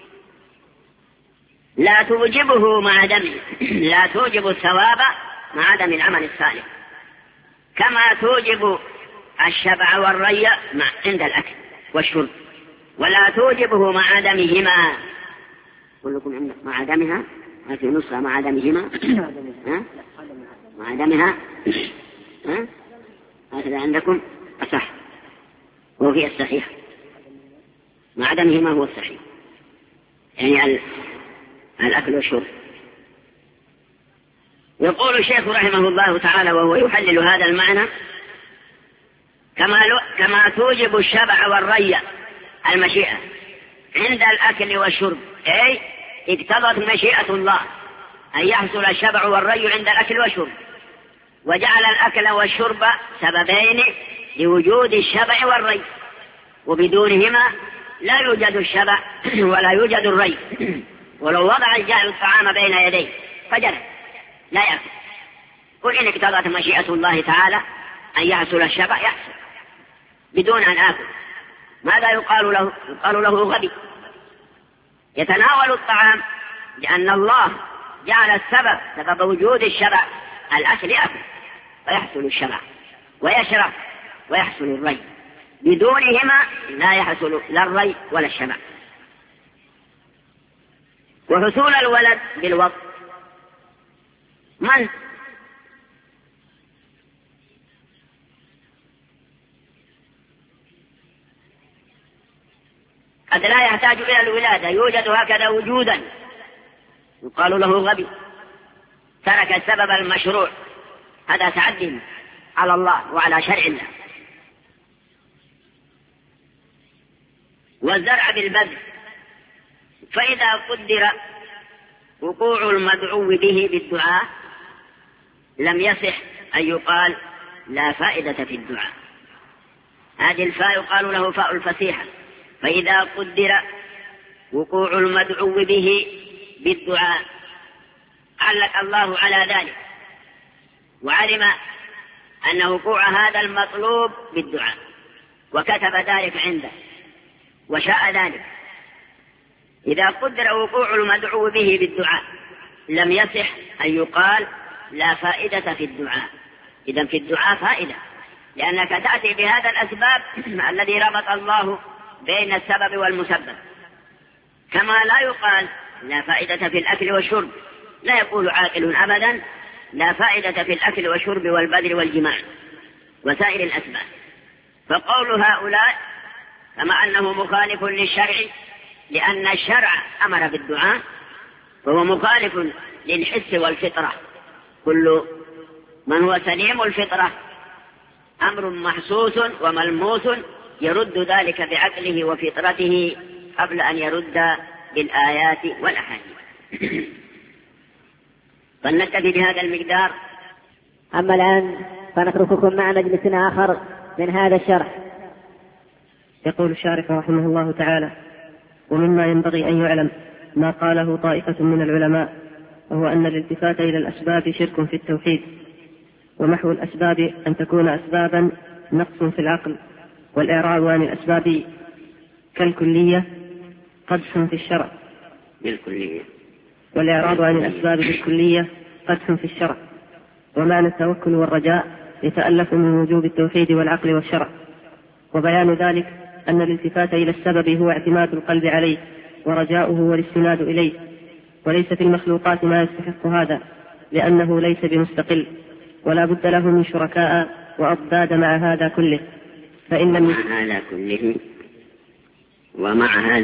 لا توجبه مع عدمه، لا توجب الثواب مع عدم العمل الصالح. كما توجب الشبع والري عند الأكل والشرب، ولا توجبه مع عدمهما. كلكم عندك مع عدمها، ما في نصها مع عدمهما، مع عدمها، هذا عندكم أصح، وهي الصحيح، مع عدمهما هو الصحيح، يعني الأكل والشرب. يقول الشيخ رحمه الله تعالى وهو يحلل هذا المعنى: كما توجب الشبع والري المشيئة عند الأكل والشرب، أي اقتضت مشيئة الله أن يحصل الشبع والري عند الأكل والشرب، وجعل الأكل والشرب سببين لوجود الشبع والري، وبدونهما لا يوجد الشبع ولا يوجد الري. ولو وضع الجائع الطعام بين يديه فجر لا يأكل، قل إن اقتضت مشيئة الله تعالى أن يحصل الشبع يحصل بدون أن آكل. ماذا يقال له؟ يقال له غبي، يتناول الطعام لأن الله جعل سبب وجود الشبع الأكل يأكل فيحصل الشبع، ويشرب ويحصل الري، بدونهما لا يحصل لا الري ولا الشبع. وحصول الولد بالوضع، من قد لا يحتاج إلى الولادة، يوجد هكذا وجودا، يقال له غبي، ترك السبب المشروع، هذا تعدي على الله وعلى شرع الله. والزرع بالبذر، فإذا قدر وقوع المدعو به بالدعاء لم يصح أن يقال لا فائدة في الدعاء. هذه الفاء يقال له فاء الفسيحة. فإذا قدر وقوع المدعو به بالدعاء علق الله على ذلك وعلم أن وقوع هذا المطلوب بالدعاء وكتب ذلك عنده وشاء ذلك. إذا قدر وقوع المدعو به بالدعاء لم يصح أن يقال لا فائدة في الدعاء. إذن في الدعاء فائدة، لأنك تأتي بهذا الأسباب الذي ربط الله بين السبب والمسبب. كما لا يقال لا فائدة في الأكل والشرب، لا يقول عاقل أبدا لا فائدة في الأكل والشرب والبذل والجماع وسائر الأسباب. فقول هؤلاء كما أنه مخالف للشرع، لأن الشرع أمر بالدعاء، فهو مخالف للحس والفطرة. كل من هو سليم الفطرة أمر محسوس وملموس يرد ذلك بعقله وفطرته قبل أن يرد بالآيات والأحاديث. فلنكتفي بهذا المقدار. أما الآن فنترككم مع مجلس آخر من هذا الشرح. يقول الشارح رحمه الله تعالى: ومما ينبغي أن يعلم ما قاله طائفة من العلماء، وهو أن الالتفات إلى الأسباب شرك في التوحيد، ومحو الأسباب أن تكون أسبابا نقص في العقل، والإعراض عن الأسباب كالكلية قدح في الشرع. والإعراض عن الأسباب بالكلية قدح في الشرع. ومعنى التوكل والرجاء يتألف من وجوب التوحيد والعقل والشرع. وبيان ذلك أن الالتفات إلى السبب هو اعتماد القلب عليه ورجاؤه والاستناد إليه، وليس في المخلوقات ما يستحق هذا، لأنه ليس بمستقل، ولا بد له من شركاء وأضداد مع هذا كله. ومع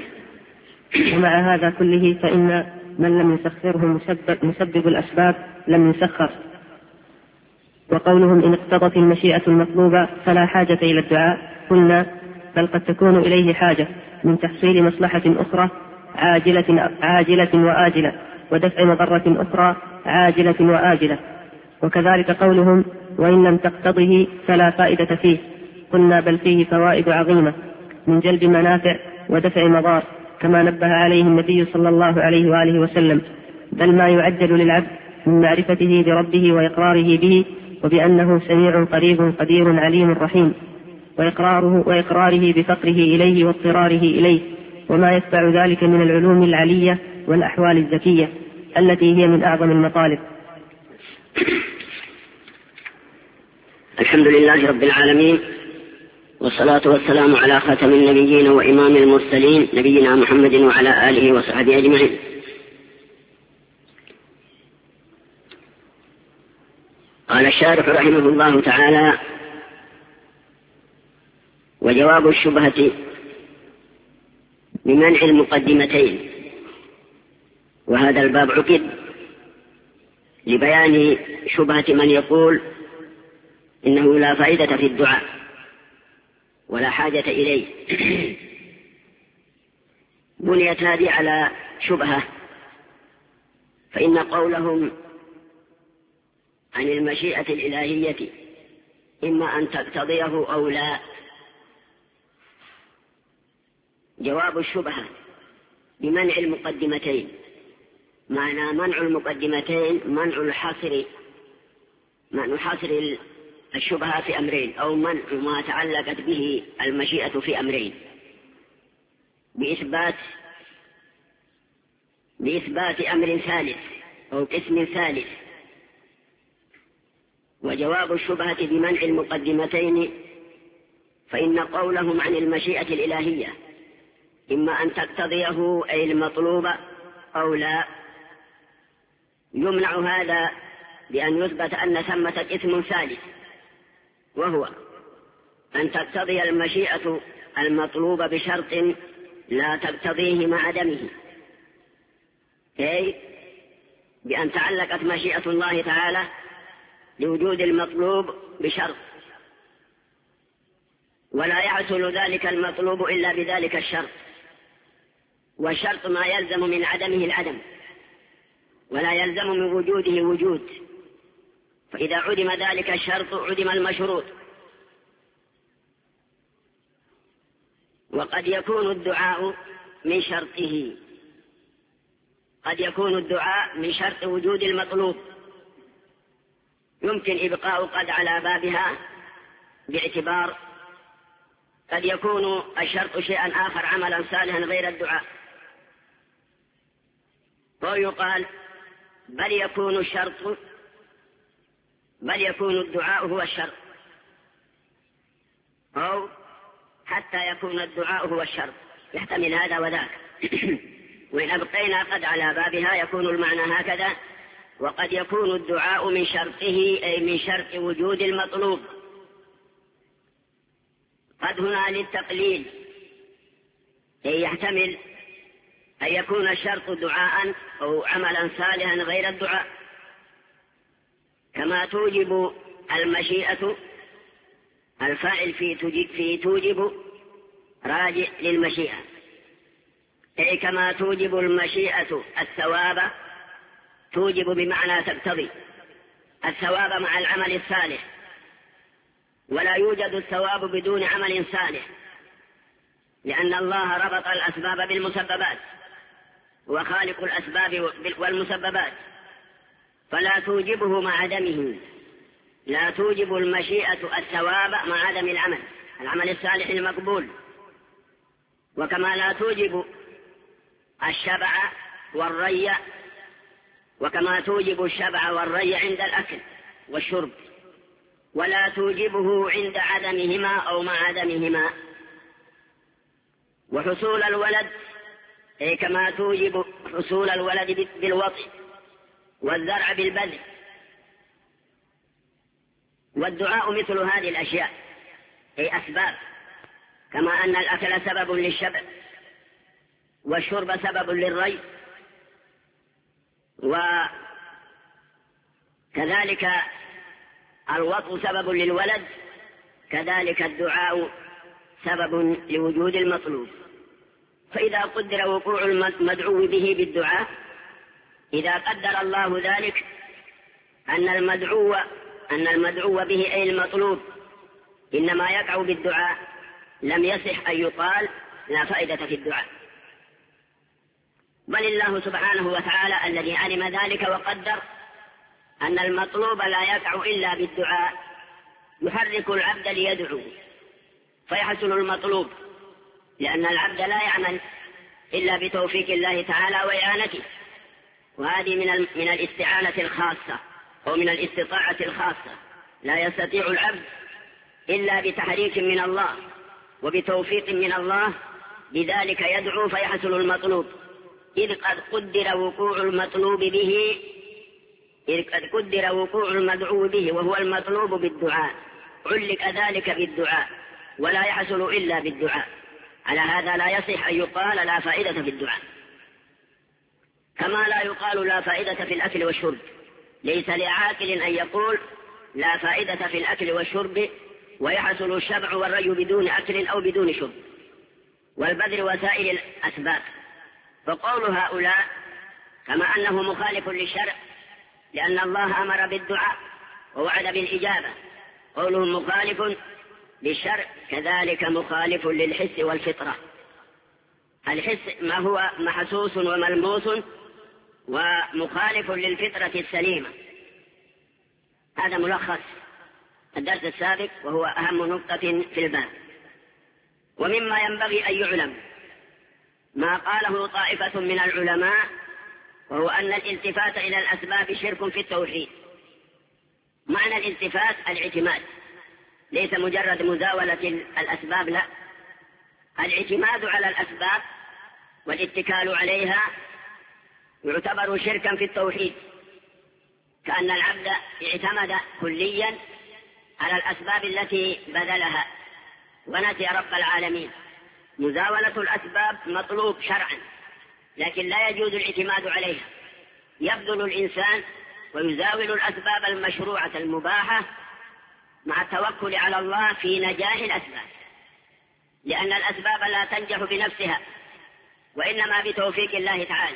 هذا كله فإن من لم يسخره مسبب الأسباب لم يسخر. وقولهم إن اقتضت المشيئة المطلوبة فلا حاجة إلى الدعاء، قلنا بل قد تكون إليه حاجة من تحصيل مصلحة أخرى عاجلة وآجلة، ودفع مضرة أخرى عاجلة وآجلة. وكذلك قولهم وإن لم تقتضه فلا فائدة فيه، قلنا بل فيه فوائد عظيمة من جلب منافع ودفع مضار، كما نبه عليه النبي صلى الله عليه وآله وسلم، بل ما يعجل للعبد من معرفته بربه وإقراره به وبأنه سميع قريب قدير عليم رحيم، وإقراره بفقره إليه واضطراره إليه، وما يتبع ذلك من العلوم العلية والأحوال الذكية التي هي من أعظم المطالب. الحمد لله رب العالمين، والصلاة والسلام على خاتم النبيين وإمام المرسلين نبينا محمد وعلى آله وصحبه أجمعين. قال الشارح رحمه الله تعالى: وجواب الشبهة بمنع المقدمتين. وهذا الباب عقد لبيان شبهة من يقول إنه لا فائدة في الدعاء ولا حاجة إليه. بنيت هذه على شبهة، فإن قولهم عن المشيئة الإلهية إما أن تقتضيه أو لا. جواب الشبهة بمنع المقدمتين، معنى منع المقدمتين منع حصر الشبهة في أمرين، أو منع ما تعلقت به المشيئة في أمرين بإثبات أمر ثالث أو قسم ثالث. وجواب الشبهة بمنع المقدمتين فإن قولهم عن المشيئة الإلهية إما أن تقتضيه أي المطلوب أو لا، يمنع هذا بأن يثبت أن ثمة اسم ثالث، وهو أن تقتضي المشيئة المطلوب بشرط لا تقتضيه مع عدمه، أي بأن تعلقت مشيئة الله تعالى لوجود المطلوب بشرط، ولا يحصل ذلك المطلوب إلا بذلك الشرط، والشرط ما يلزم من عدمه العدم ولا يلزم من وجوده وجود، فإذا عدم ذلك الشرط عدم المشروط. وقد يكون الدعاء من شرطه، قد يكون الدعاء من شرط وجود المطلوب، يمكن إبقاء قد على بابها باعتبار قد يكون الشرط شيئا آخر عملا صالحا غير الدعاء، ويقال بل يكون الدعاء هو الشرط، أو حتى يكون الدعاء هو الشرط، يحتمل هذا وذاك. وإن أبقينا قد على بابها يكون المعنى هكذا: وقد يكون الدعاء من شرطه أي من شرط وجود المطلوب. قد هنا للتقليل، أي يحتمل أن يكون الشرط دعاء أو عملا صالحا غير الدعاء، كما توجب المشيئة الفاعل في توجب راجع للمشيئة، أي كما توجب المشيئة الثواب، توجب بمعنى تقتضي الثواب مع العمل الصالح، ولا يوجد الثواب بدون عمل صالح، لأن الله ربط الأسباب بالمسببات وخالق الأسباب والمسببات، فلا توجبه مع عدمه، لا توجب المشيئة الثواب مع عدم العمل الصالح المقبول، وكما لا توجب الشبع والري، وكما توجب الشبع والري عند الأكل والشرب، ولا توجبه عند عدمهما أو مع عدمهما. وحصول الولد أي كما توجب حصول الولد بالوطء والزرع بالبذل. والدعاء مثل هذه الأشياء أي أسباب، كما أن الأكل سبب للشبع والشرب سبب للري، وكذلك الوطء سبب للولد، كذلك الدعاء سبب لوجود المطلوب. فإذا قدر وقوع المدعو به بالدعاء، إذا قدر الله ذلك أن المدعو به أي المطلوب إنما يقع بالدعاء، لم يصح أن يقال لا فائدة في الدعاء، بل الله سبحانه وتعالى الذي علم ذلك وقدر أن المطلوب لا يقع إلا بالدعاء، يحرك العبد ليدعو فيحصل المطلوب، لأن العبد لا يعمل إلا بتوفيق الله تعالى وإعانته، وهذه من الاستعانة الخاصة أو من الاستطاعة الخاصة، لا يستطيع العبد إلا بتحريك من الله وبتوفيق من الله، بذلك يدعو فيحصل المطلوب، إذ قد قدر وقوع المدعو به وهو المطلوب بالدعاء، علق ذلك بالدعاء ولا يحصل إلا بالدعاء. على هذا لا يصح أن يقال لا فائدة في الدعاء، كما لا يقال لا فائدة في الأكل والشرب. ليس لعاقل أن يقول لا فائدة في الأكل والشرب ويحصل الشبع والري بدون أكل أو بدون شرب، والبذل وسائل الأسباب. فقول هؤلاء كما أنه مخالف للشرع، لأن الله أمر بالدعاء ووعد بالإجابة، قولهم مخالف للشرع كذلك مخالف للحس والفطرة. الحس ما هو محسوس وملموس، ومخالف للفطرة السليمة. هذا ملخص الدرس السابق، وهو أهم نقطة في الباب. ومما ينبغي أن يعلم ما قاله طائفة من العلماء، وهو أن الالتفات إلى الأسباب شرك في التوحيد. معنى الالتفات الاعتماد، ليس مجرد مزاولة الأسباب، لا، الاعتماد على الأسباب والاتكال عليها يعتبر شركا في التوحيد، كأن العبد اعتمد كليا على الأسباب التي بذلها ونسي رب العالمين. مزاولة الأسباب مطلوب شرعا، لكن لا يجوز الاعتماد عليها. يبذل الإنسان ويزاول الأسباب المشروعة المباحة مع التوكل على الله في نجاح الأسباب، لأن الأسباب لا تنجح بنفسها، وإنما بتوفيق الله تعالى.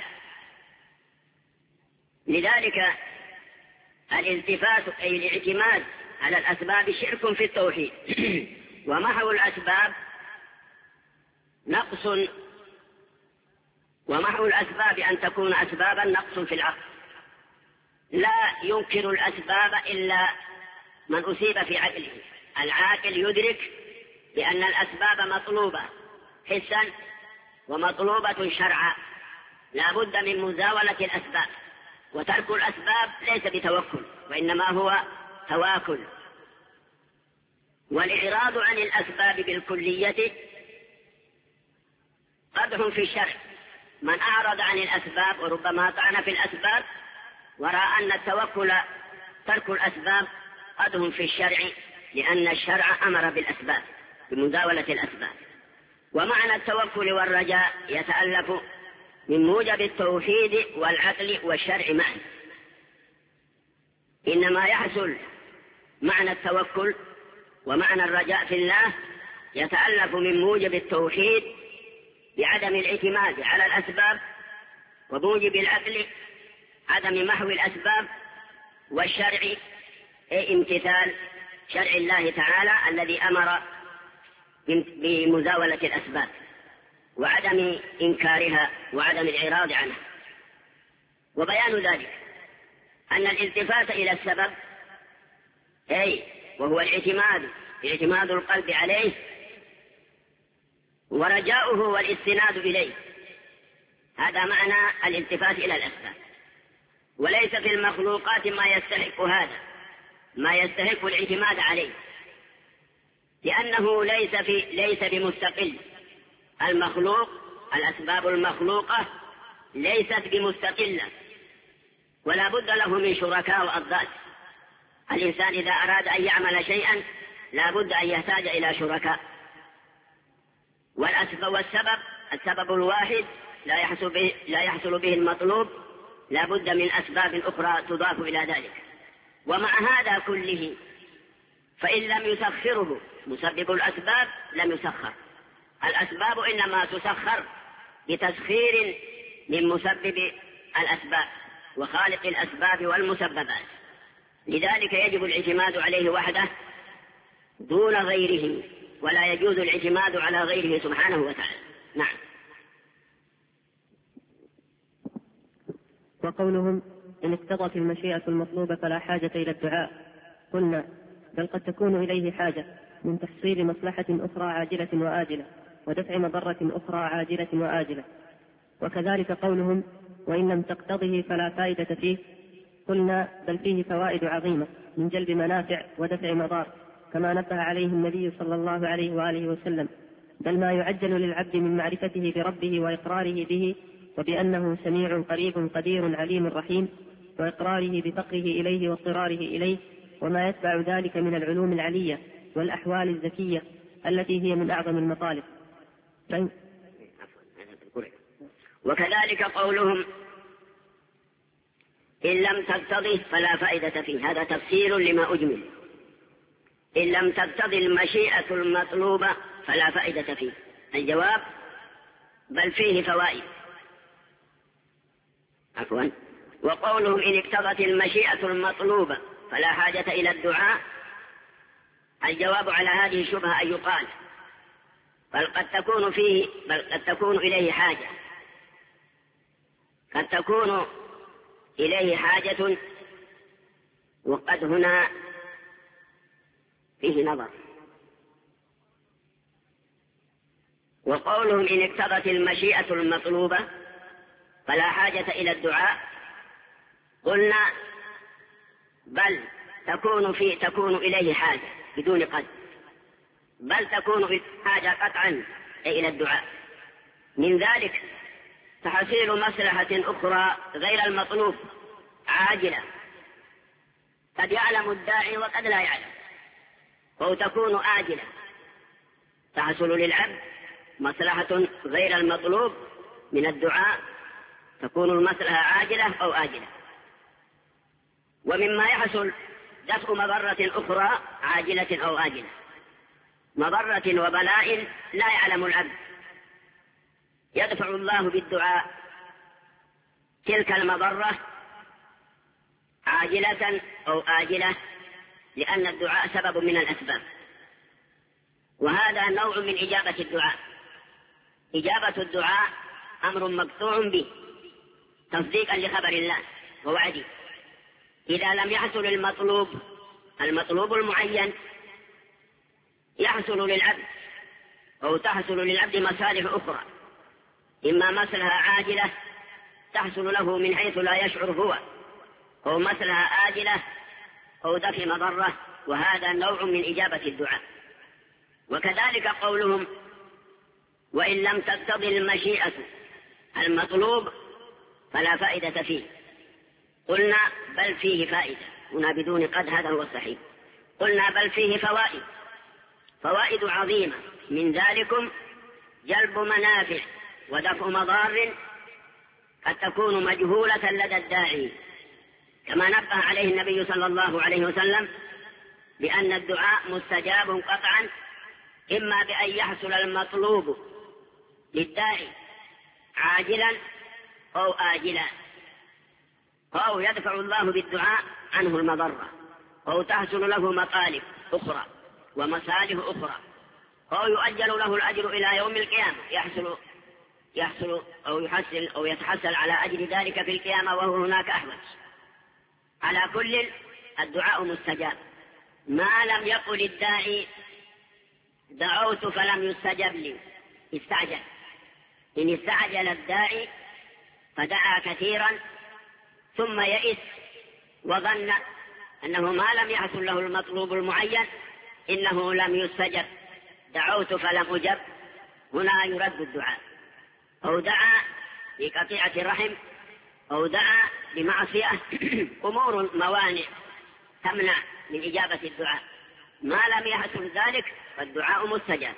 لذلك الالتفات أي الاعتماد على الأسباب شرك في التوحيد. ومحو الأسباب نقص، ومحو الأسباب أن تكون أسبابا نقص في العقل. لا ينكر الأسباب إلا من أصيب في عقله. العاقل يدرك بأن الأسباب مطلوبة حسا ومطلوبة شرعا، لا بد من مزاولة الأسباب، وترك الأسباب ليس بتوكل وإنما هو تواكل. والإعراض عن الأسباب بالكلية قدح في الشرع. من أعرض عن الأسباب وربما طعن في الأسباب ورأى أن التوكل ترك الأسباب قدح في الشرع، لأن الشرع أمر بالأسباب بمزاولة الأسباب. ومعنى التوكل والرجاء يتألف من موجب التوحيد والعقل والشرع معا. إنما يحصل معنى التوكل ومعنى الرجاء في الله يتألف من موجب التوحيد بعدم الاعتماد على الأسباب، وموجب العقل عدم محو الأسباب، والشرع امتثال شرع الله تعالى الذي أمر بمزاولة الأسباب وعدم إنكارها وعدم الإعراض عنها. وبيان ذلك أن الالتفات إلى السبب وهو اعتماد القلب عليه ورجاؤه والاستناد إليه، هذا معنى الالتفات إلى الأسباب. وليس في المخلوقات ما يستحق هذا، ما يستحق الاعتماد عليه، لأنه ليس بمستقل. المخلوق، الأسباب المخلوقة ليست بمستقلة، ولا بد له من شركاء وأضداد. الإنسان إذا أراد أن يعمل شيئا لا بد أن يحتاج إلى شركاء. السبب الواحد لا يحصل به المطلوب، لا بد من أسباب أخرى تضاف إلى ذلك. ومع هذا كله فإن لم يسخره مسبب الأسباب لم يسخر. الأسباب إنما تسخر بتسخير من مسبب الأسباب وخالق الأسباب والمسببات. لذلك يجب الاعتماد عليه وحده دون غيره، ولا يجوز الاعتماد على غيره سبحانه وتعالى. نعم. وقولهم إن اقتضت المشيئة المطلوبة فلا حاجة إلى الدعاء، قلنا بل قد تكون إليه حاجة من تحصيل مصلحة أخرى عاجلة وآجلة ودفع مضرة أخرى عاجلة وآجلة. وكذلك قولهم وإن لم تقتضه فلا فائدة فيه، قلنا بل فيه فوائد عظيمة من جلب منافع ودفع مضار، كما نبه عليه النبي صلى الله عليه وآله وسلم، بل ما يعجل للعبد من معرفته بربه وإقراره به وبأنه سميع قريب قدير عليم رحيم، وإقراره بفقره إليه واضطراره إليه، وما يتبع ذلك من العلوم العلية والأحوال الذكية التي هي من أعظم المطالب. وكذلك قولهم إن لم تقتضه فلا فائدة فيه، هذا تفسير لما أجمل. إن لم تقتضي المشيئة المطلوبة فلا فائدة فيه، الجواب بل فيه فوائد. وقولهم إن اقتضت المشيئة المطلوبة فلا حاجة إلى الدعاء، الجواب على هذه الشبهة أن يقال بل قد تكون إليه حاجة، قد تكون إليه حاجة، وقد هنا فيه نظر. وقولهم إن اقتضت المشيئة المطلوبة فلا حاجة إلى الدعاء، قلنا بل تكون إليه حاجة بدون قد، بل تكون حاجة قطعا إلى الدعاء. من ذلك تحصيل مصلحة أخرى غير المطلوب عاجلة، قد يعلم الداعي وقد لا يعلم، أو تكون آجلة، تحصل للعبد مصلحة غير المطلوب من الدعاء، تكون المصلحة عاجلة أو آجلة. ومما يحصل دفع مضرة أخرى عاجلة أو آجلة، مضرة وبلاء لا يعلم العبد يدفع الله بالدعاء تلك المضرة عاجلة أو آجلة، لأن الدعاء سبب من الأسباب، وهذا نوع من إجابة الدعاء. إجابة الدعاء أمر مقطوع به تصديقا لخبر الله ووعده. إذا لم يحصل المطلوب المعين، يحصل للعبد أو تحصل للعبد مصالح أخرى، إما مصلحة عاجلة تحصل له من حيث لا يشعر هو، أو مصلحة آجلة أو دفع مضرة، وهذا نوع من إجابة الدعاء. وكذلك قولهم وإن لم تقتضي المشيئة المطلوب فلا فائدة فيه. قلنا بل فيه فائدة، هنا بدون قد، هذا هو الصحيح. قلنا بل فيه فوائد عظيمة، من ذلكم جلب منافع ودفع مضار قد تكون مجهولة لدى الداعي، كما نبه عليه النبي صلى الله عليه وسلم بأن الدعاء مستجاب قطعا، إما بأن يحصل المطلوب للداعي عاجلا أو آجلا، أو يدفع الله بالدعاء عنه المضرة، أو تحصل له مطالب أخرى ومصالح أخرى، أو يؤجل له الأجر إلى يوم القيامة، يحصل أو يحصل أو يتحصل على أجل ذلك في القيامة وهو هناك أحوج. على كل الدعاء مستجاب، ما لم يقل الداعي دعوت فلم يستجب لي، استعجل. إن استعجل الداعي فدعا كثيرا ثم يئس وظن أنه ما لم يحصل له المطلوب المعين، إنه لم يستجب، دعوت فلم أجب، هنا يرد الدعاء. أو دعا بقطيعة الرحم، أو دعا بمعصية، أمور موانع تمنع من إجابة الدعاء، ما لم يحصل ذلك فالدعاء مستجاب.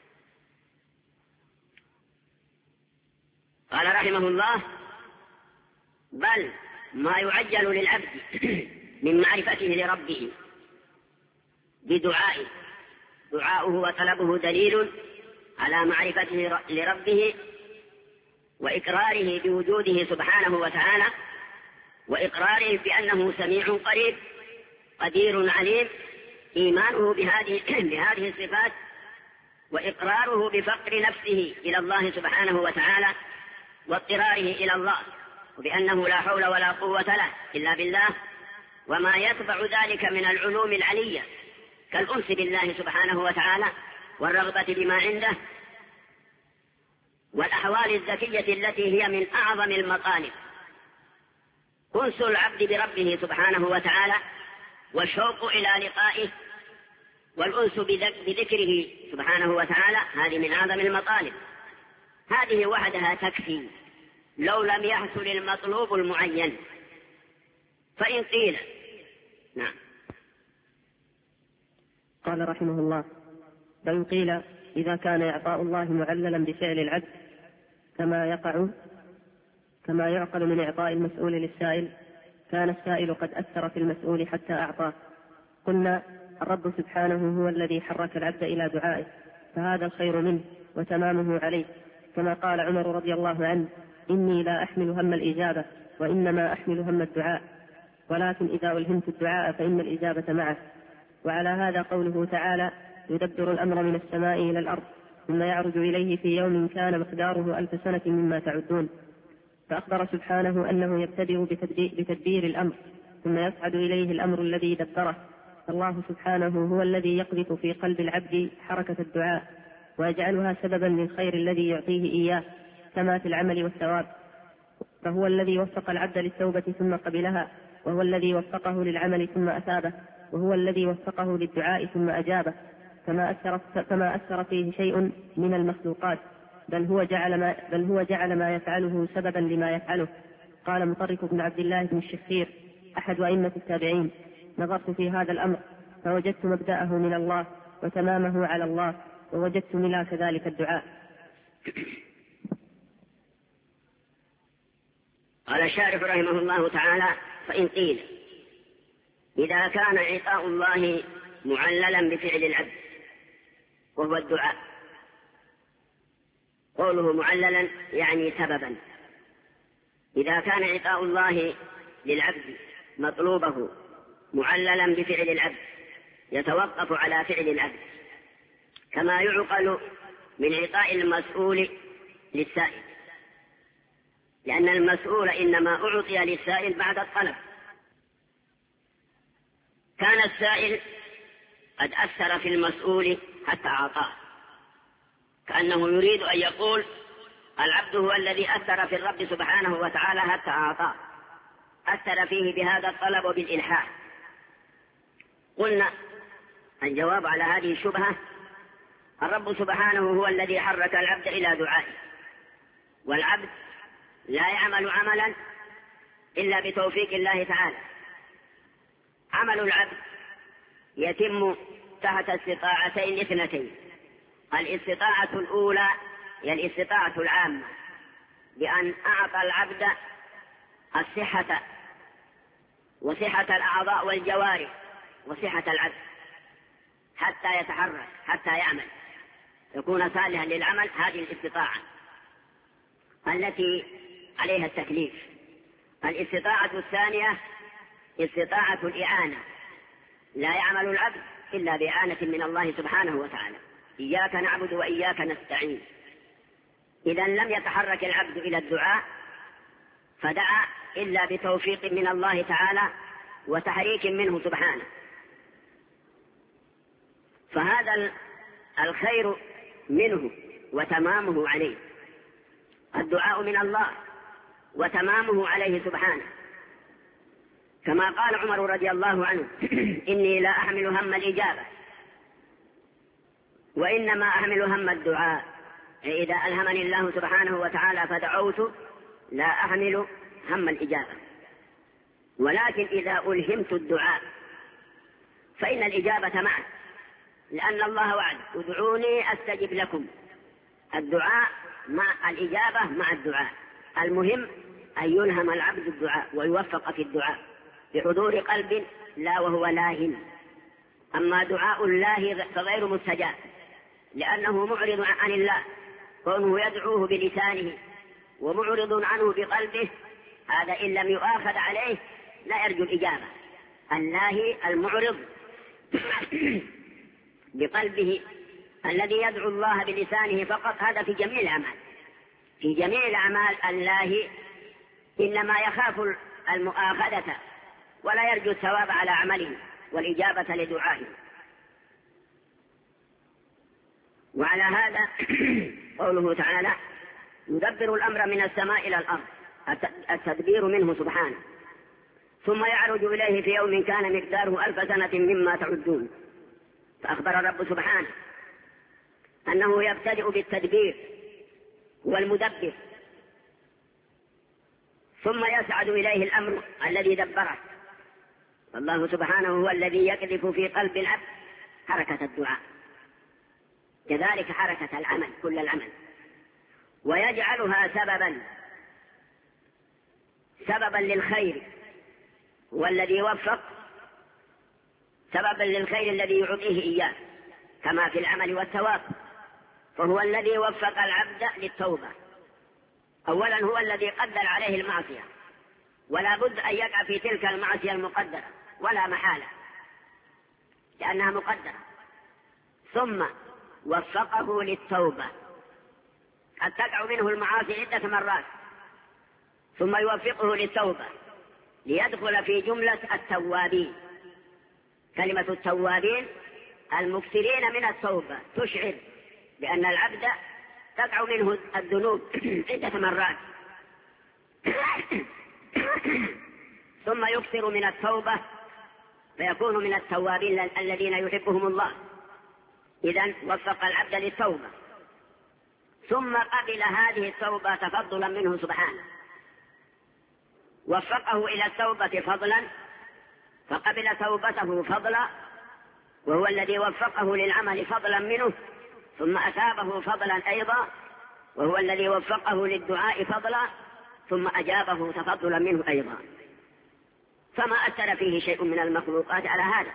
قال رحمه الله بل ما يعجل للعبد من معرفته لربه بدعائه، دعاؤه وطلبه دليل على معرفته لربه وإقراره بوجوده سبحانه وتعالى، وإقراره بأنه سميع قريب قدير عليم، إيمانه بهذه الصفات، وإقراره بفقر نفسه إلى الله سبحانه وتعالى، واضطراره إلى الله، وبأنه لا حول ولا قوة له إلا بالله، وما يتبع ذلك من العلوم العلية كالأنس بالله سبحانه وتعالى والرغبة بما عنده، والأحوال الذكية التي هي من أعظم المطالب، أنس العبد بربه سبحانه وتعالى والشوق إلى لقائه والأنس بذكره سبحانه وتعالى، هذه من أعظم المطالب، هذه وحدها تكفي لو لم يحصل المطلوب المعين. فإن قيل نعم. قال رحمه الله فإن قيل إذا كان إعطاء الله معللا بفعل العبد كما يعقل من إعطاء المسؤول للسائل، كان السائل قد أثر في المسؤول حتى أعطاه. قلنا الرب سبحانه هو الذي حرك العبد إلى دعائه، فهذا الخير منه وتمامه عليه، كما قال عمر رضي الله عنه إني لا أحمل هم الإجابة وإنما أحمل هم الدعاء، ولكن إذا ألهمت الدعاء فإن الإجابة معه. وعلى هذا قوله تعالى يدبر الأمر من السماء إلى الأرض ثم يعرج إليه في يوم كان مقداره 1000 سنة مما تعدون. فأخبر سبحانه أنه يبتدئ بتدبير الأمر ثم يصعد إليه الأمر الذي دبره. الله سبحانه هو الذي يقذف في قلب العبد حركة الدعاء ويجعلها سببا للخير الذي يعطيه إياه كما في العمل والثواب، فهو الذي وفق العبد للتوبة ثم قبلها، وهو الذي وفقه للعمل ثم أثابه، وهو الذي وفقه للدعاء ثم أجابه، فما أثر فيه شيء من المخلوقات، بل هو جعل ما يفعله سببا لما يفعله. قال مطرف بن عبد الله بن الشخير أحد أئمة التابعين نظرت في هذا الأمر فوجدت مبدأه من الله وتمامه على الله، ووجدت ملاك ذلك الدعاء. قال الشارح رحمه الله تعالى فإن قيل إذا كان عطاء الله معللا بفعل العبد وهو الدعاء، قوله معللا يعني سببا. إذا كان عطاء الله للعبد مطلوبه معللا بفعل العبد يتوقف على فعل العبد، كما يعقل من عطاء المسؤول للسائل، لأن المسؤول إنما أعطي للسائل بعد الطلب. كان السائل قد أثر في المسؤول حتى أعطاه، كأنه يريد أن يقول العبد هو الذي أثر في الرب سبحانه وتعالى حتى أعطاه، أثر فيه بهذا الطلب وبالإلحاح. قلنا الجواب على هذه الشبهة: الرب سبحانه هو الذي حرك العبد إلى دعائه، والعبد لا يعمل عملا إلا بتوفيق الله تعالى. عمل العبد يتم تحت استطاعتين اثنتين: الاستطاعة الأولى هي الاستطاعة العامة، بأن أعطى العبد الصحة وصحة الأعضاء والجوارح وصحة العبد حتى يتحرك حتى يعمل يكون صالحا للعمل. هذه الاستطاعة التي عليها التكليف. الاستطاعة الثانية استطاعة الإعانة، لا يعمل العبد إلا بإعانة من الله سبحانه وتعالى: إياك نعبد وإياك نستعين. إذا لم يتحرك العبد إلى الدعاء فدعا إلا بتوفيق من الله تعالى وتحريك منه سبحانه. فهذا الخير منه وتمامه عليه، الدعاء من الله وتمامه عليه سبحانه، كما قال عمر رضي الله عنه: إني لا أحمل هم الإجابة وإنما أحمل هم الدعاء. إذا ألهمني الله سبحانه وتعالى فدعوت لا أحمل هم الإجابة، ولكن إذا ألهمت الدعاء فإن الإجابة معه، لأن الله وعد: ادعوني أستجب لكم. الدعاء مع الإجابة مع الدعاء. المهم أن يلهم العبد الدعاء ويوفق في الدعاء بحضور قلب لا وهو لاهٍ. أما دعاء الله فغير مستجاب، لأنه معرض عن الله، كونه يدعوه بلسانه ومعرض عنه بقلبه، هذا إن لم يؤاخذ عليه لا يرجو الإجابة. اللاهي المعرض بقلبه الذي يدعو الله بلسانه فقط، هذا في جميع الأعمال. في جميع الأعمال اللاهي إنما يخاف المؤاخذة ولا يرجو الثواب على عمله والإجابة لدعائه. وعلى هذا قوله تعالى: يدبر الأمر من السماء إلى الأرض، التدبير منه سبحانه، ثم يعرج إليه في يوم كان مقداره 1000 سنة مما تعدون. فأخبر الرب سبحانه أنه يبتدئ بالتدبير والمدبر، ثم يسعد إليه الأمر الذي دبره. والله سبحانه هو الذي يقذف في قلب العبد حركة الدعاء، كذلك حركة العمل كل العمل، ويجعلها سببا للخير، والذي يوفق سببا للخير الذي يعطيه إياه، كما في العمل والثواب. فهو الذي وفق العبد للتوبة. أولا هو الذي قدر عليه المعصية، ولا بد أن يقع في تلك المعصية المقدرة ولا محالة لأنها مقدرة. ثم وفقه للتوبة، قد تقع منه المعاصي عدة مرات، ثم يوفقه للتوبة ليدخل في جملة التوابين. كلمة التوابين المكثرين من التوبة تشعر بأن العبد تقع منه الذنوب عدة مرات ثم يكثر من التوبة فيكون من التوابين الذين يحبهم الله. إذن وفق العبد للتوبة، ثم قبل هذه التوبة تفضلا منه سبحانه، وفقه إلى التوبة فضلا فقبل توبته فضلا، وهو الذي وفقه للعمل فضلا منه، ثم أثابه فضلا أيضا، وهو الذي وفقه للدعاء فضلا، ثم أجابه تفضلا منه أيضا. فما أثر فيه شيء من المخلوقات على هذا.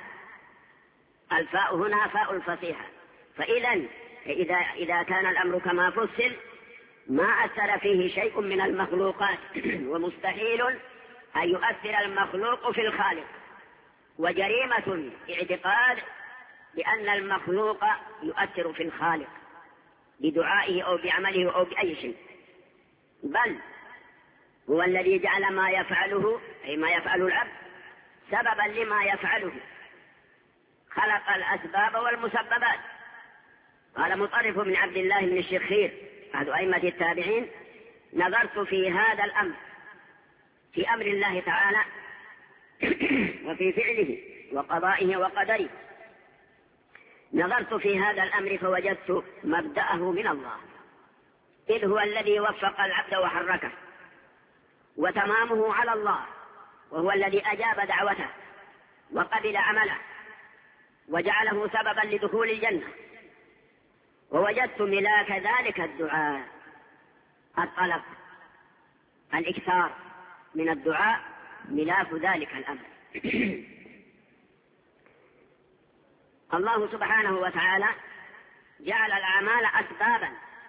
الفاء هنا فاء الفصيحة. فإذا كان الأمر كما فصل ما أثر فيه شيء من المخلوقات، ومستحيل أن يؤثر المخلوق في الخالق، وجريمة اعتقاد بأن المخلوق يؤثر في الخالق بدعائه أو بعمله أو بأي شيء، بل هو الذي جعل ما يفعله أي ما يفعل العبد سببا لما يفعله، خلق الأسباب والمسببات. قال مطرف بن عبد الله بن الشخير أحد أئمة التابعين: نظرت في هذا الأمر، في أمر الله تعالى وفي فعله وقضائه وقدره، نظرت في هذا الأمر فوجدت مبدأه من الله، إذ هو الذي وفق العبد وحركه، وتمامه على الله، وهو الذي أجاب دعوته وقبل عمله وجعله سببا لدخول الجنة. ووجدت ملاك ذلك الدعاء الطلب، الإكثار من الدعاء ملاك ذلك الأمر. الله سبحانه وتعالى جعل الأعمال أسبابا،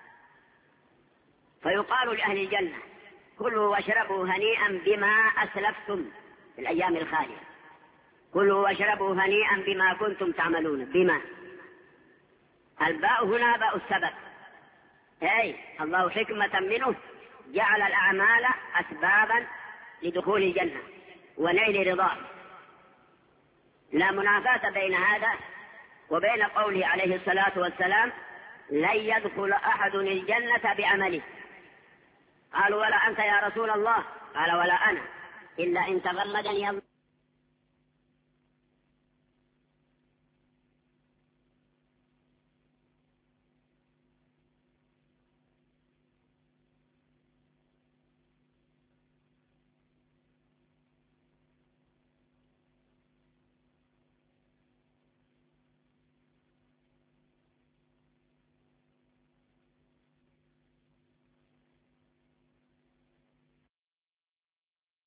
فيقال لأهل الجنة: كلوا واشربوا هنيئا بما أسلفتم في الأيام الخالية، كلوا واشربوا هنيئا بما كنتم تعملون. بما الباء هنا باء السبب، أي الله حكمة منه جعل الأعمال أسبابا لدخول الجنة ونيل رضاه. لا منافاة بين هذا وبين قوله عليه الصلاة والسلام: لن يدخل أحد الجنة بعمله. قالوا: ولا أنت يا رسول الله؟ قال: ولا أنا، إلا إن تغمدني الله.